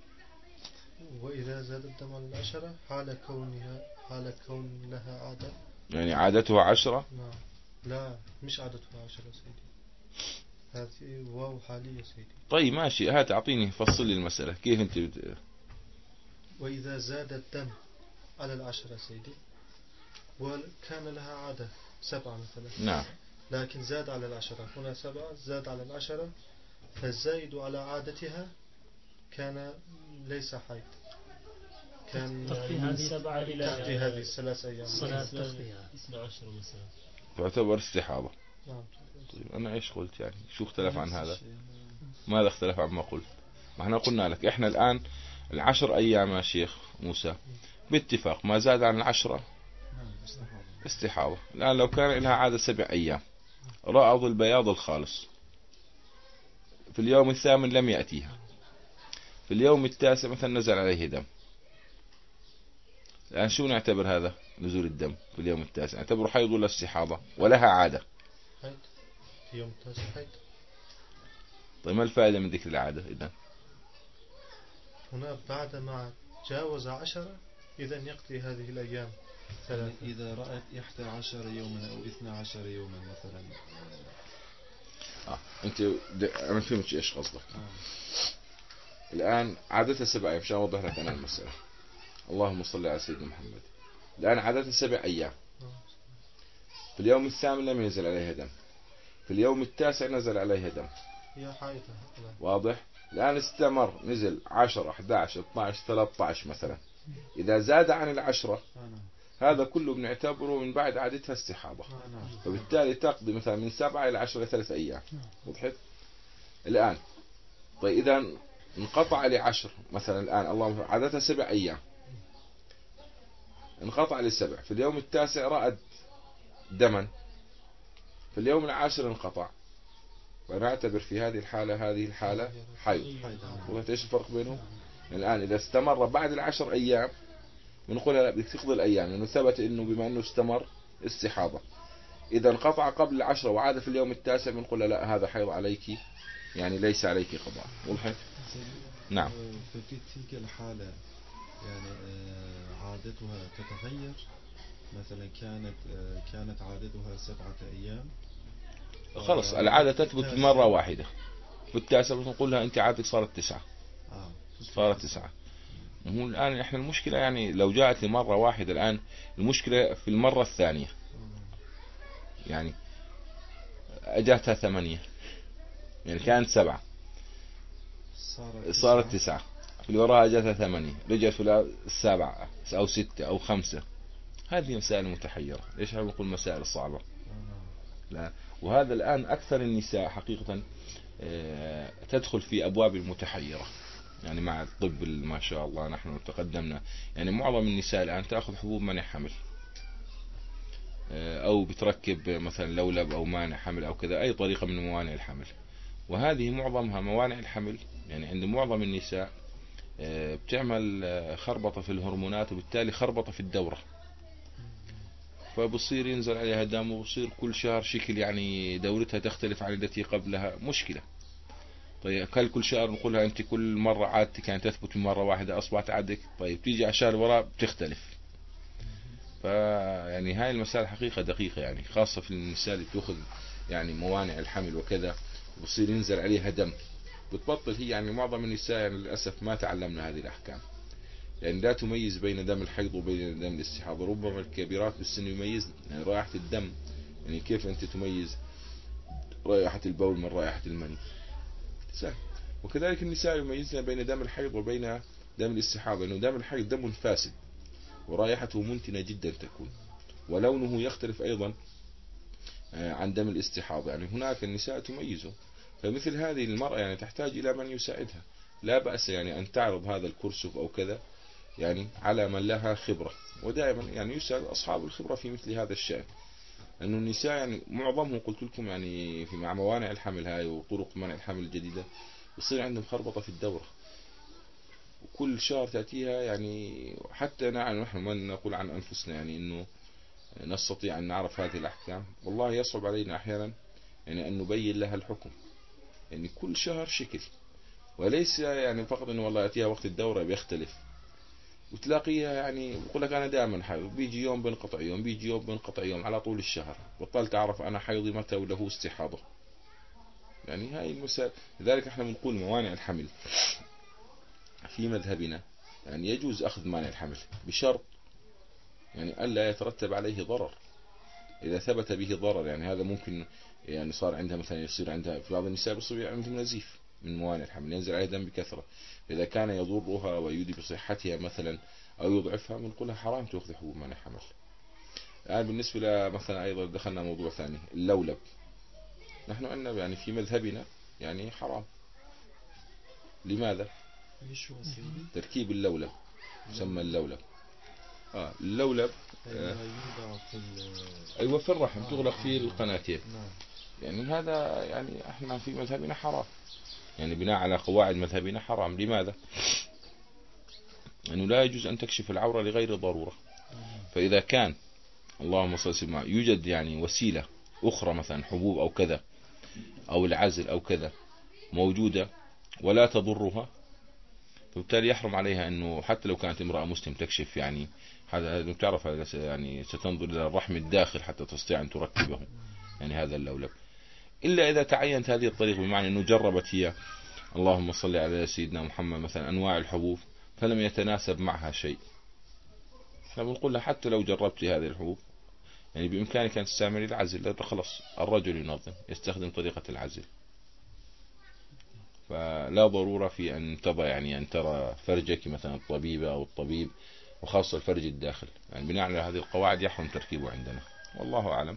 وإذا زاد الدم على العشرة حال كونها حال كون لها عادة. يعني عادتها عشرة. نعم. لا مش عادتها عشرة سيدي، هذه واو حالية سيدي. طيب ماشي، هات أعطيني فصل لي المسألة كيف أنت بت... وإذا زاد الدم على العشرة سيدي وكان لها عادة سبعة مثلا، نعم لكن زاد على العشرة، هنا سبعة زاد على العشرة، فالزايد على عادتها كان ليس حيض، كان تقضي من هذه سبعة إلى تقضي هذه الثلاث أيام. صلاة تقضيها. اثنا عشر مثلا. تعتبر استحاضة. نعم. طيب أنا إيش قلت يعني؟ شو اختلف عن هذا؟ ماذا اختلف عما قلت؟ ما احنا قلنا لك احنا الآن العشر أيام يا شيخ موسى باتفاق ما زاد عن العشرة استحاضة. الآن لو كان لها عادة سبع أيام رأض البياض الخالص، في اليوم الثامن لم يأتيها، في اليوم التاسع مثلا نزل عليه دم، الآن شو نعتبر هذا نزول الدم في اليوم التاسع؟ نعتبره حيض ولا استحاضة؟ ولها عادة. حيض في يوم التاسع حيض. طيب ما الفائدة من ذكر العادة إذن؟ هنا بعدما جاوز عشرة إذن يقضي هذه الأيام ثلاثة. إذا رأت إحدى عشر يوما أو إثنى عشر يوما مثلا. آه. أنت د... أنا فهمت إيش قصدك. آه. الآن عادتها سبع أيام عشان أوضح لك أنا المسألة. اللهم صل على سيدنا محمد. الآن عادتها سبع أيام، في اليوم الثامن لم ينزل عليها دم، في اليوم التاسع نزل عليها دم. هي حائضة. واضح؟ الآن استمر نزل عشرة أحد عشر اثنا عشر ثلاثة عشر مثلا، إذا زاد عن العشرة هذا كله بنعتبره من بعد عادتها استحاضة، فبالتالي تقضي مثلا من سبعة إلى عشرة ثلاث أيام. وضحت؟ الآن طيب إذا انقطع لعشر مثلا، الآن اللهم عادتها سبع أيام انقطع لسبع، في اليوم التاسع رأت دما، في اليوم العاشر انقطع، ونعتبر في هذه الحالة هذه الحالة حيض. وضحت ايش الفرق بينهم؟ الآن إذا استمر بعد العشر أيام بنقولها لا بدك تقضي الأيام، لأنه ثبت إنه بما إنه استمر استحاضة. إذا انقطع قبل العشرة وعاد في اليوم التاسع بنقولها لا هذا حيض عليك، يعني ليس عليك قضاء. وضحت؟ نعم. ففي تلك الحالة يعني عادتها تتغير، مثلا كانت كانت عادتها سبعة أيام، خلص العادة تثبت مرة واحدة، في التاسع بنقول لها أنت عادتك صارت تسعة. آه. صارت تسعة. هو الآن إحنا المشكلة يعني لو جاءت لمرة واحدة، الآن المشكلة في المرة الثانية، يعني أجاتها ثمانية، يعني كانت سبعة صارت تسعة، في اللي وراها أجاتها ثمانية، رجعت في السابعة أو ستة أو خمسة. هذه مسائل متحيرة. ليش هذا نقول مسائل صعبة؟ لا. وهذا الآن أكثر النساء حقيقة تدخل في أبواب المتحيرة، يعني مع الطب ما شاء الله نحن تقدمنا، يعني معظم النساء الآن تأخذ حبوب منع حمل، أو بتركب مثلا لولب أو مانع حمل أو كذا، أي طريقة من موانع الحمل، وهذه معظمها موانع الحمل. يعني عند معظم النساء بتعمل خربطة في الهرمونات، وبالتالي خربطة في الدورة، فبصير ينزل عليها دم، وبصير كل شهر شكل، يعني دورتها تختلف عن التي قبلها. مشكلة. طيب هل كل شهر نقولها أنت كل مرة عادتك كانت تثبت من مرة واحدة أصبحت عادك؟ طيب تيجي على شهر وراء بتختلف. فيعني هاي المسألة حقيقة دقيقة، يعني خاصة في النساء اللي بتأخذ يعني موانع الحمل وكذا، بصير ينزل عليها دم، بتبطل هي. يعني معظم النساء يعني للأسف ما تعلمنا هذه الأحكام، يعني لا تميز بين دم الحيض وبين دم الاستحاضة. ربما الكبيرات بالسن يميز يعني رائحة الدم، يعني كيف أنت تميز رائحة البول من رائحة المني؟ سهل. وكذلك النساء يميزن بين دم الحيض وبين دم الاستحاضة، لأنه دم الحيض دم فاسد ورائحته منتنة جدا تكون، ولونه يختلف أيضا عن دم الاستحاضة. يعني هناك النساء تميزه. فمثل هذه المرأة يعني تحتاج إلى من يساعدها. لا بأس يعني أن تعرض هذا الكرسف أو كذا يعني على من لها خبرة، ودائما يعني يسأل أصحاب الخبرة في مثل هذا الشأن. أنه النساء يعني معظمهم قلت لكم يعني في مع موانع الحمل هاي وطرق منع الحمل الجديدة يصير عندهم خربطة في الدورة، وكل شهر تأتيها. يعني حتى نحن ما نقول عن أنفسنا يعني أنه نستطيع أن نعرف هذه الأحكام، والله يصعب علينا أحيانا يعني أن نبين لها الحكم. يعني كل شهر شكل، وليس يعني فقط أنه والله يأتيها وقت الدورة بيختلف، وتلاقيها يعني بقول لك أنا دائما حيض، بيجي يوم بنقطع يوم، بيجي يوم بنقطع يوم على طول الشهر، بطلت أعرف أنا حيضي متى وله استحاضة. يعني هاي المسائل. لذلك احنا بنقول موانع الحمل في مذهبنا يعني يجوز أخذ مانع الحمل بشرط يعني ألا يترتب عليه ضرر. إذا ثبت به ضرر يعني هذا ممكن، يعني صار عندها مثلا يصير عندها في بعض النساء بيصير عندهم نزيف من موانع الحمل، ينزل عليها دم بكثرة، إذا كان يضرها ويؤذي بصحتها مثلا أو يضعفها بنقولها حرام تأخذ حبوب مانع الحمل. الآن بالنسبة لمثلا أيضا دخلنا موضوع ثاني، اللولب. نحن عندنا يعني في مذهبنا يعني حرام. لماذا؟ تركيب اللولب يسمى اللولب. آه اللولب آه أيوة في الرحم تغلق فيه القناتين. يعني هذا يعني احنا في مذهبنا حرام، يعني بناء على قواعد مذهبنا حرام. لماذا؟ لأنه لا يجوز أن تكشف العورة لغير ضرورة. فإذا كان اللهم صل وسلم يوجد يعني وسيلة أخرى مثلا حبوب أو كذا أو العزل أو كذا موجودة ولا تضرها، فبالتالي يحرم عليها أنه حتى لو كانت امرأة مسلم تكشف. يعني هذا تعرف يعني ستنظر إلى الرحم الداخل حتى تستطيع أن تركبه يعني هذا اللولب، إلا إذا تعينت هذه الطريقة، بمعنى أنه جربت هي اللهم صل على سيدنا محمد مثلا أنواع الحبوب فلم يتناسب معها شيء، فبنقول لها حتى لو جربت هذه الحبوب يعني بإمكانك أن تستعمل العزل. خلص الرجل ينظم يستخدم طريقة العزل، فلا ضرورة في أن تضع يعني أن ترى فرجك مثلا الطبيبة أو الطبيب، وخاصة الفرج الداخل. يعني بناء على هذه القواعد يحرم تركيبه عندنا، والله أعلم.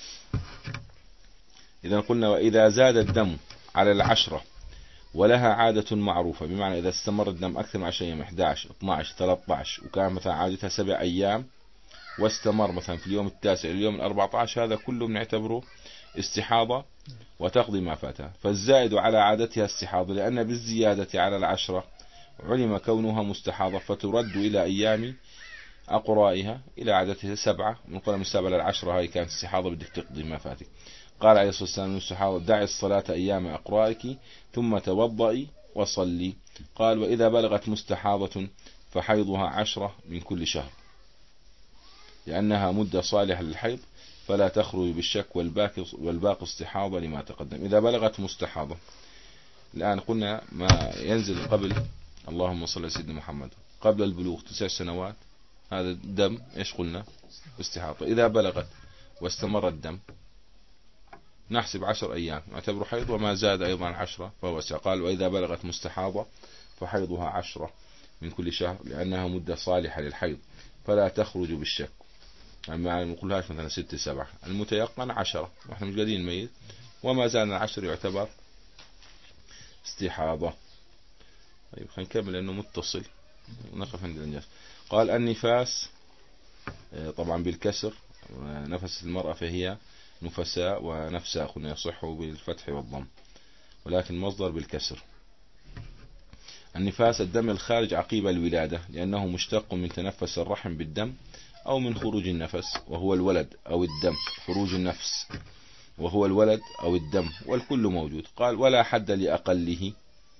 إذا قلنا وإذا زاد الدم على العشرة ولها عادة معروفة، بمعنى إذا استمر الدم أكثر من عشرة أيام، إحدى عشر اثني عشر ثلاثة عشر، وكان مثلا عادتها سبع أيام واستمر مثلا في اليوم التاسع اليوم الأربعة عشر، هذا كله بنعتبره استحاضة وتقضي ما فاتها. فالزائد على عادتها استحاضة، لأن بالزيادة على العشرة علم كونها مستحاضة، فترد إلى أيام أقرائها إلى عادتها سبعة. من قلنا من السبعة للعشرة هاي كانت استحاضة بدك تقضي ما فاتك. قال عليه الصلاة والسلام للصحابة دعي الصلاة أيام أقرائك ثم توضئي وصلي. قال وإذا بلغت مستحاضة فحيضها عشرة من كل شهر، لأنها مدة صالحة للحيض فلا تخرج بالشك، والباقي والباقي استحاضة لما تقدم. إذا بلغت مستحاضة الآن قلنا ما ينزل قبل اللهم صل على سيدنا محمد قبل البلوغ تسع سنوات، هذا الدم إيش قلنا استحاضة. إذا بلغت واستمر الدم نحسب عشر أيام نعتبر حيض، وما زاد أيضا عشرة فهو سا. قال وإذا بلغت مستحاضة فحيضها عشرة من كل شهر، لأنها مدة صالحة للحيض فلا تخرج بالشك. ما نقولهاش مثلا ستة سبعة، المتيقن عشرة واحنا مش قادرين نميز، وما زال العشر يعتبر استحاضة. طيب خلينا نكمل لأنه متصل ونقف عند الإنجاز. قال النفاس طبعا بالكسر، نفس المرأة فهي نفساء ونفساء، قلنا يصح بالفتح والضم. ولكن مصدر بالكسر. النفاس الدم الخارج عقيب الولادة، لأنه مشتق من تنفس الرحم بالدم أو من خروج النفس وهو الولد أو الدم، خروج النفس وهو الولد أو الدم، والكل موجود. قال ولا حد لأقله.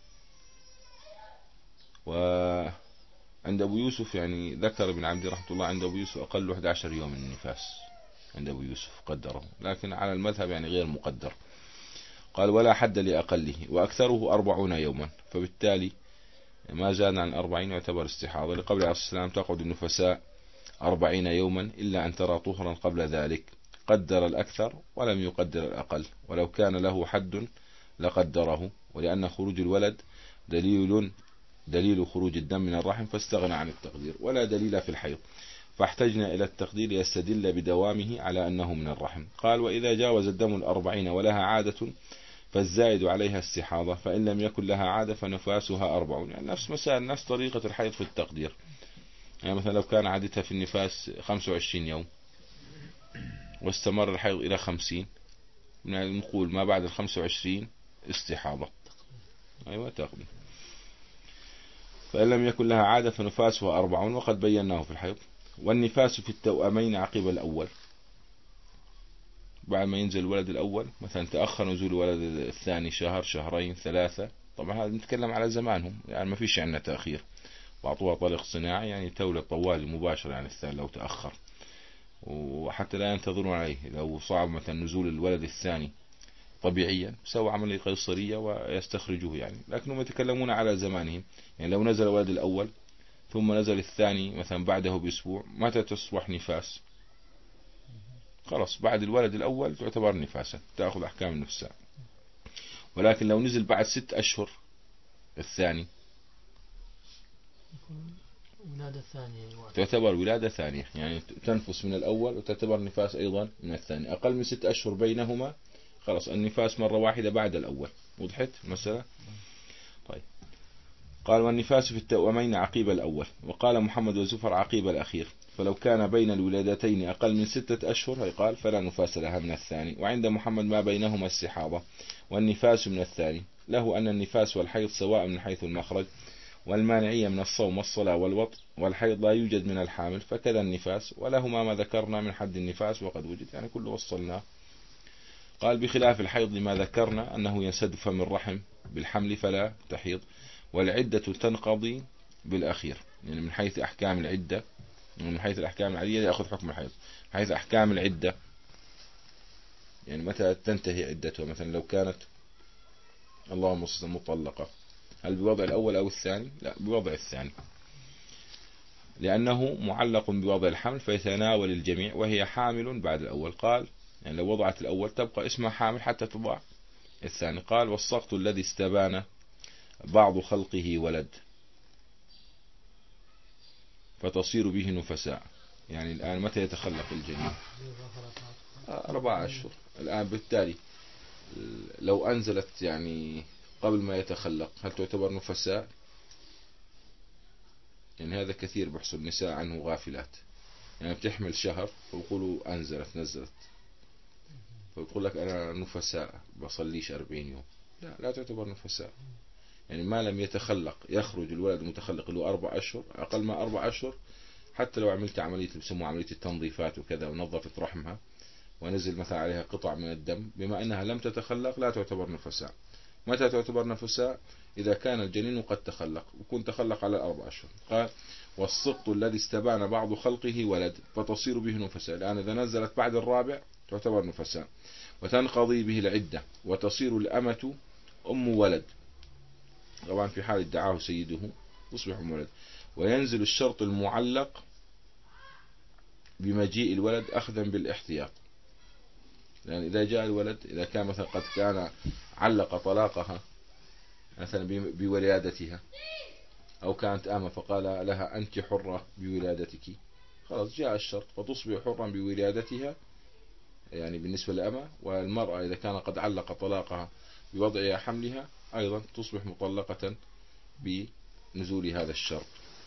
وعند أبو يوسف يعني ذكر ابن عبد رحمة الله عند أبو يوسف أقل أحد عشر يوم النفاس، عند أبو يوسف قدره، لكن على المذهب يعني غير مقدر. قال ولا حد لأقله، وأكثره أربعون يوما، فبالتالي ما زاد عن أربعين يعتبر استحاضة، لقول عليه الصلاة والسلام تقعد النفساء أربعين يوما إلا أن ترى طهرا قبل ذلك. قدر الأكثر ولم يقدر الأقل، ولو كان له حد لقدره، ولأن خروج الولد دليل دليل خروج الدم من الرحم، فاستغنى عن التقدير. ولا دليل في الحيض، فاحتجنا إلى التقدير يستدل بدوامه على أنه من الرحم. قال وإذا جاوز الدم الأربعين ولها عادة فالزائد عليها استحاضة، فإن لم يكن لها عادة فنفاسها أربعون. يعني نفس مسائل نفس طريقة الحيض في التقدير. يعني مثلا لو كان عادتها في النفاس خمسة وعشرين يوم واستمر الحيض إلى خمسين، نقول ما بعد الخمسة وعشرين استحاضة. أيوة تقضي. فإن لم يكن لها عادة فنفاسها أربعون، وقد بيناه في الحيض. والنفاس في التوأمين عقب الأول، بعد ما ينزل الولد الأول، مثلا تأخر نزول الولد الثاني شهر شهرين ثلاثة، طبعا هذا نتكلم على زمانهم، يعني ما فيش عندنا تأخير، وأعطوها طلق صناعي يعني تولد طوالي مباشرة يعني الثاني لو تأخر، وحتى لا ينتظرون عليه. لو صعب مثلا نزول الولد الثاني طبيعيا سوى عملية قيصرية ويستخرجوه يعني، لكنهم يتكلمون على زمانهم. يعني لو نزل الولد الأول ثم نزل الثاني مثلا بعده بأسبوع، متى تصبح نفاس؟ خلاص بعد الولد الأول تعتبر نفاسا، تأخذ أحكام النفساء. ولكن لو نزل بعد ست أشهر الثاني ولادة ثانية، تعتبر ولادة ثانية، يعني تنفس من الأول وتعتبر نفاس أيضا من الثاني. أقل من ست أشهر بينهما خلاص النفاس مرة واحدة بعد الأول. وضحت المسألة؟ طيب. قال والنفاس في التوأمين عقيب الأول، وقال محمد وزفر عقيب الأخير، فلو كان بين الولادتين أقل من ستة أشهر هي قال فلا نفاس لها من الثاني. وعند محمد ما بينهما استحاضة، والنفاس من الثاني. له أن النفاس والحيض سواء من حيث المخرج، والمانعية من الصوم والصلاة والوطء، والحيض لا يوجد من الحامل، فكذا النفاس، ولهما ما ذكرنا من حد النفاس وقد وجد، يعني كله وصلناه. قال بخلاف الحيض لما ذكرنا أنه ينسد فم الرحم بالحمل فلا تحيض، والعدة تنقضي بالأخير، يعني من حيث أحكام العدة، من حيث الأحكام العادية يأخذ حكم الحيض، من حيث أحكام العدة يعني متى تنتهي عدتها. مثلا لو كانت اللهم صل مطلقة، هل بوضع الأول أو الثاني؟ لا، بوضع الثاني، لأنه معلق بوضع الحمل فيتناول الجميع، وهي حامل بعد الأول. قال يعني لو وضعت الأول تبقى اسمها حامل حتى تضع الثاني. قال والسقط الذي استبان بعض خلقه ولد فتصير به نفساء، يعني الآن متى يتخلق الجنين؟ أربعة أشهر الآن. بالتالي لو أنزلت يعني قبل ما يتخلق هل تعتبر نفساء؟ يعني هذا كثير بحث النساء عنه غافلات، يعني بتحمل شهر ويقولوا أنزلت نزلت، فبتقول لك أنا نفساء بصليش أربعين يوم. لا، لا تعتبر نفساء، يعني ما لم يتخلق يخرج الولد المتخلق له أربع أشهر، أقل ما أربع أشهر، حتى لو عملت عملية بسموها عملية التنظيفات وكذا ونظفت رحمها ونزل مثلا عليها قطع من الدم، بما أنها لم تتخلق لا تعتبر نفساء. متى تعتبر نفساء؟ إذا كان الجنين قد تخلق وكنت تخلق على أربع أشهر. قال والسقط الذي استبان بعض خلقه ولد فتصير به نفساء، الآن إذا نزلت بعد الرابع تعتبر نفساء، وتنقضي به العدة، وتصير الأمة أم ولد، طبعا في حال ادعاه سيده تصبح أم ولد. وينزل الشرط المعلق بمجيء الولد أخذا بالاحتياط، لأن إذا جاء الولد إذا كان مثلا قد كان علق طلاقها مثلا بولادتها، أو كانت آمة فقال لها أنت حرة بولادتك، خلاص جاء الشرط فتصبح حرا بولادتها يعني بالنسبة للأمة. والمرأة إذا كان قد علق طلاقها بوضع حملها أيضا تصبح مطلقة بنزول هذا الشرط.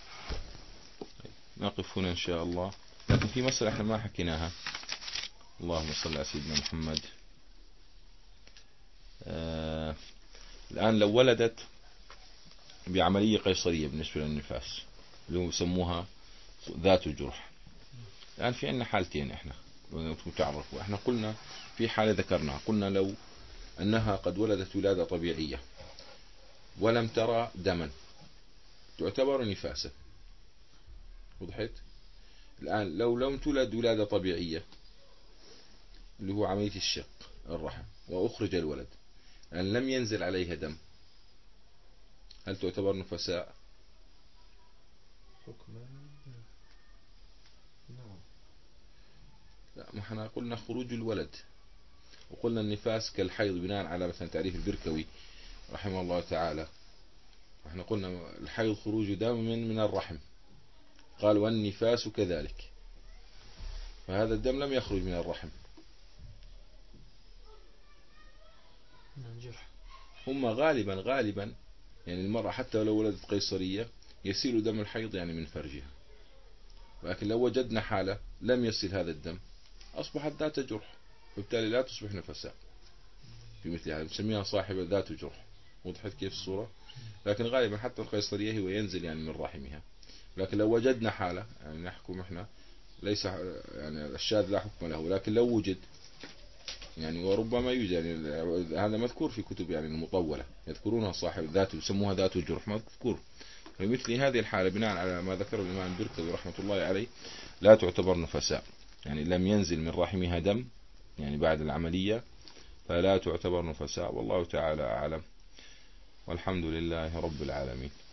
نقف هنا إن شاء الله، لكن في مسألة احنا ما حكيناها. اللهم صل على سيدنا محمد. آه الآن لو ولدت بعملية قيصرية بالنسبة للنفاس اللي هو يسموها ذات الجرح، الآن في عندنا حالتين احنا تعرفوا، احنا قلنا في حالة ذكرناها، قلنا لو أنها قد ولدت ولادة طبيعية ولم ترى دما تعتبر نفاسة. وضحت؟ الآن لو لم تولد ولادة طبيعية اللي هو عملية الشق الرحم وأخرج الولد، الآن لم ينزل عليها دم، هل تعتبر نفساء؟ حكما نعم. لا، ما احنا قلنا خروج الولد، وقلنا النفاس كالحيض بناء على مثلا تعريف البركوي رحمه الله تعالى. احنا قلنا الحيض خروج دم من من الرحم، قال والنفاس كذلك، فهذا الدم لم يخرج من الرحم. هم غالبا غالبا يعني المرأة حتى لو ولدت قيصرية يسيل دم الحيض يعني من فرجها، لكن لو وجدنا حالة لم يسيل هذا الدم أصبحت ذات جرح، فبالتالي لا تصبح نفساء في مثل هذا، نسميها صاحبة ذات جرح. وضحت كيف الصورة؟ لكن غالبا حتى القيصرية هو ينزل يعني من رحمها، لكن لو وجدنا حالة يعني نحكم احنا ليس يعني الشاذ لا حكم له، لكن لو وجد يعني وربما يوجد يعني هذا مذكور في كتب يعني المطولة يذكرونها صاحب ذات يسموها ذات الجرح مذكور. فمثل هذه الحالة بناء على ما ذكر الإمام البركوي رحمة الله عليه لا تعتبر نفساء، يعني لم ينزل من رحمها دم يعني بعد العملية فلا تعتبر نفساء. والله تعالى أعلم، والحمد لله رب العالمين.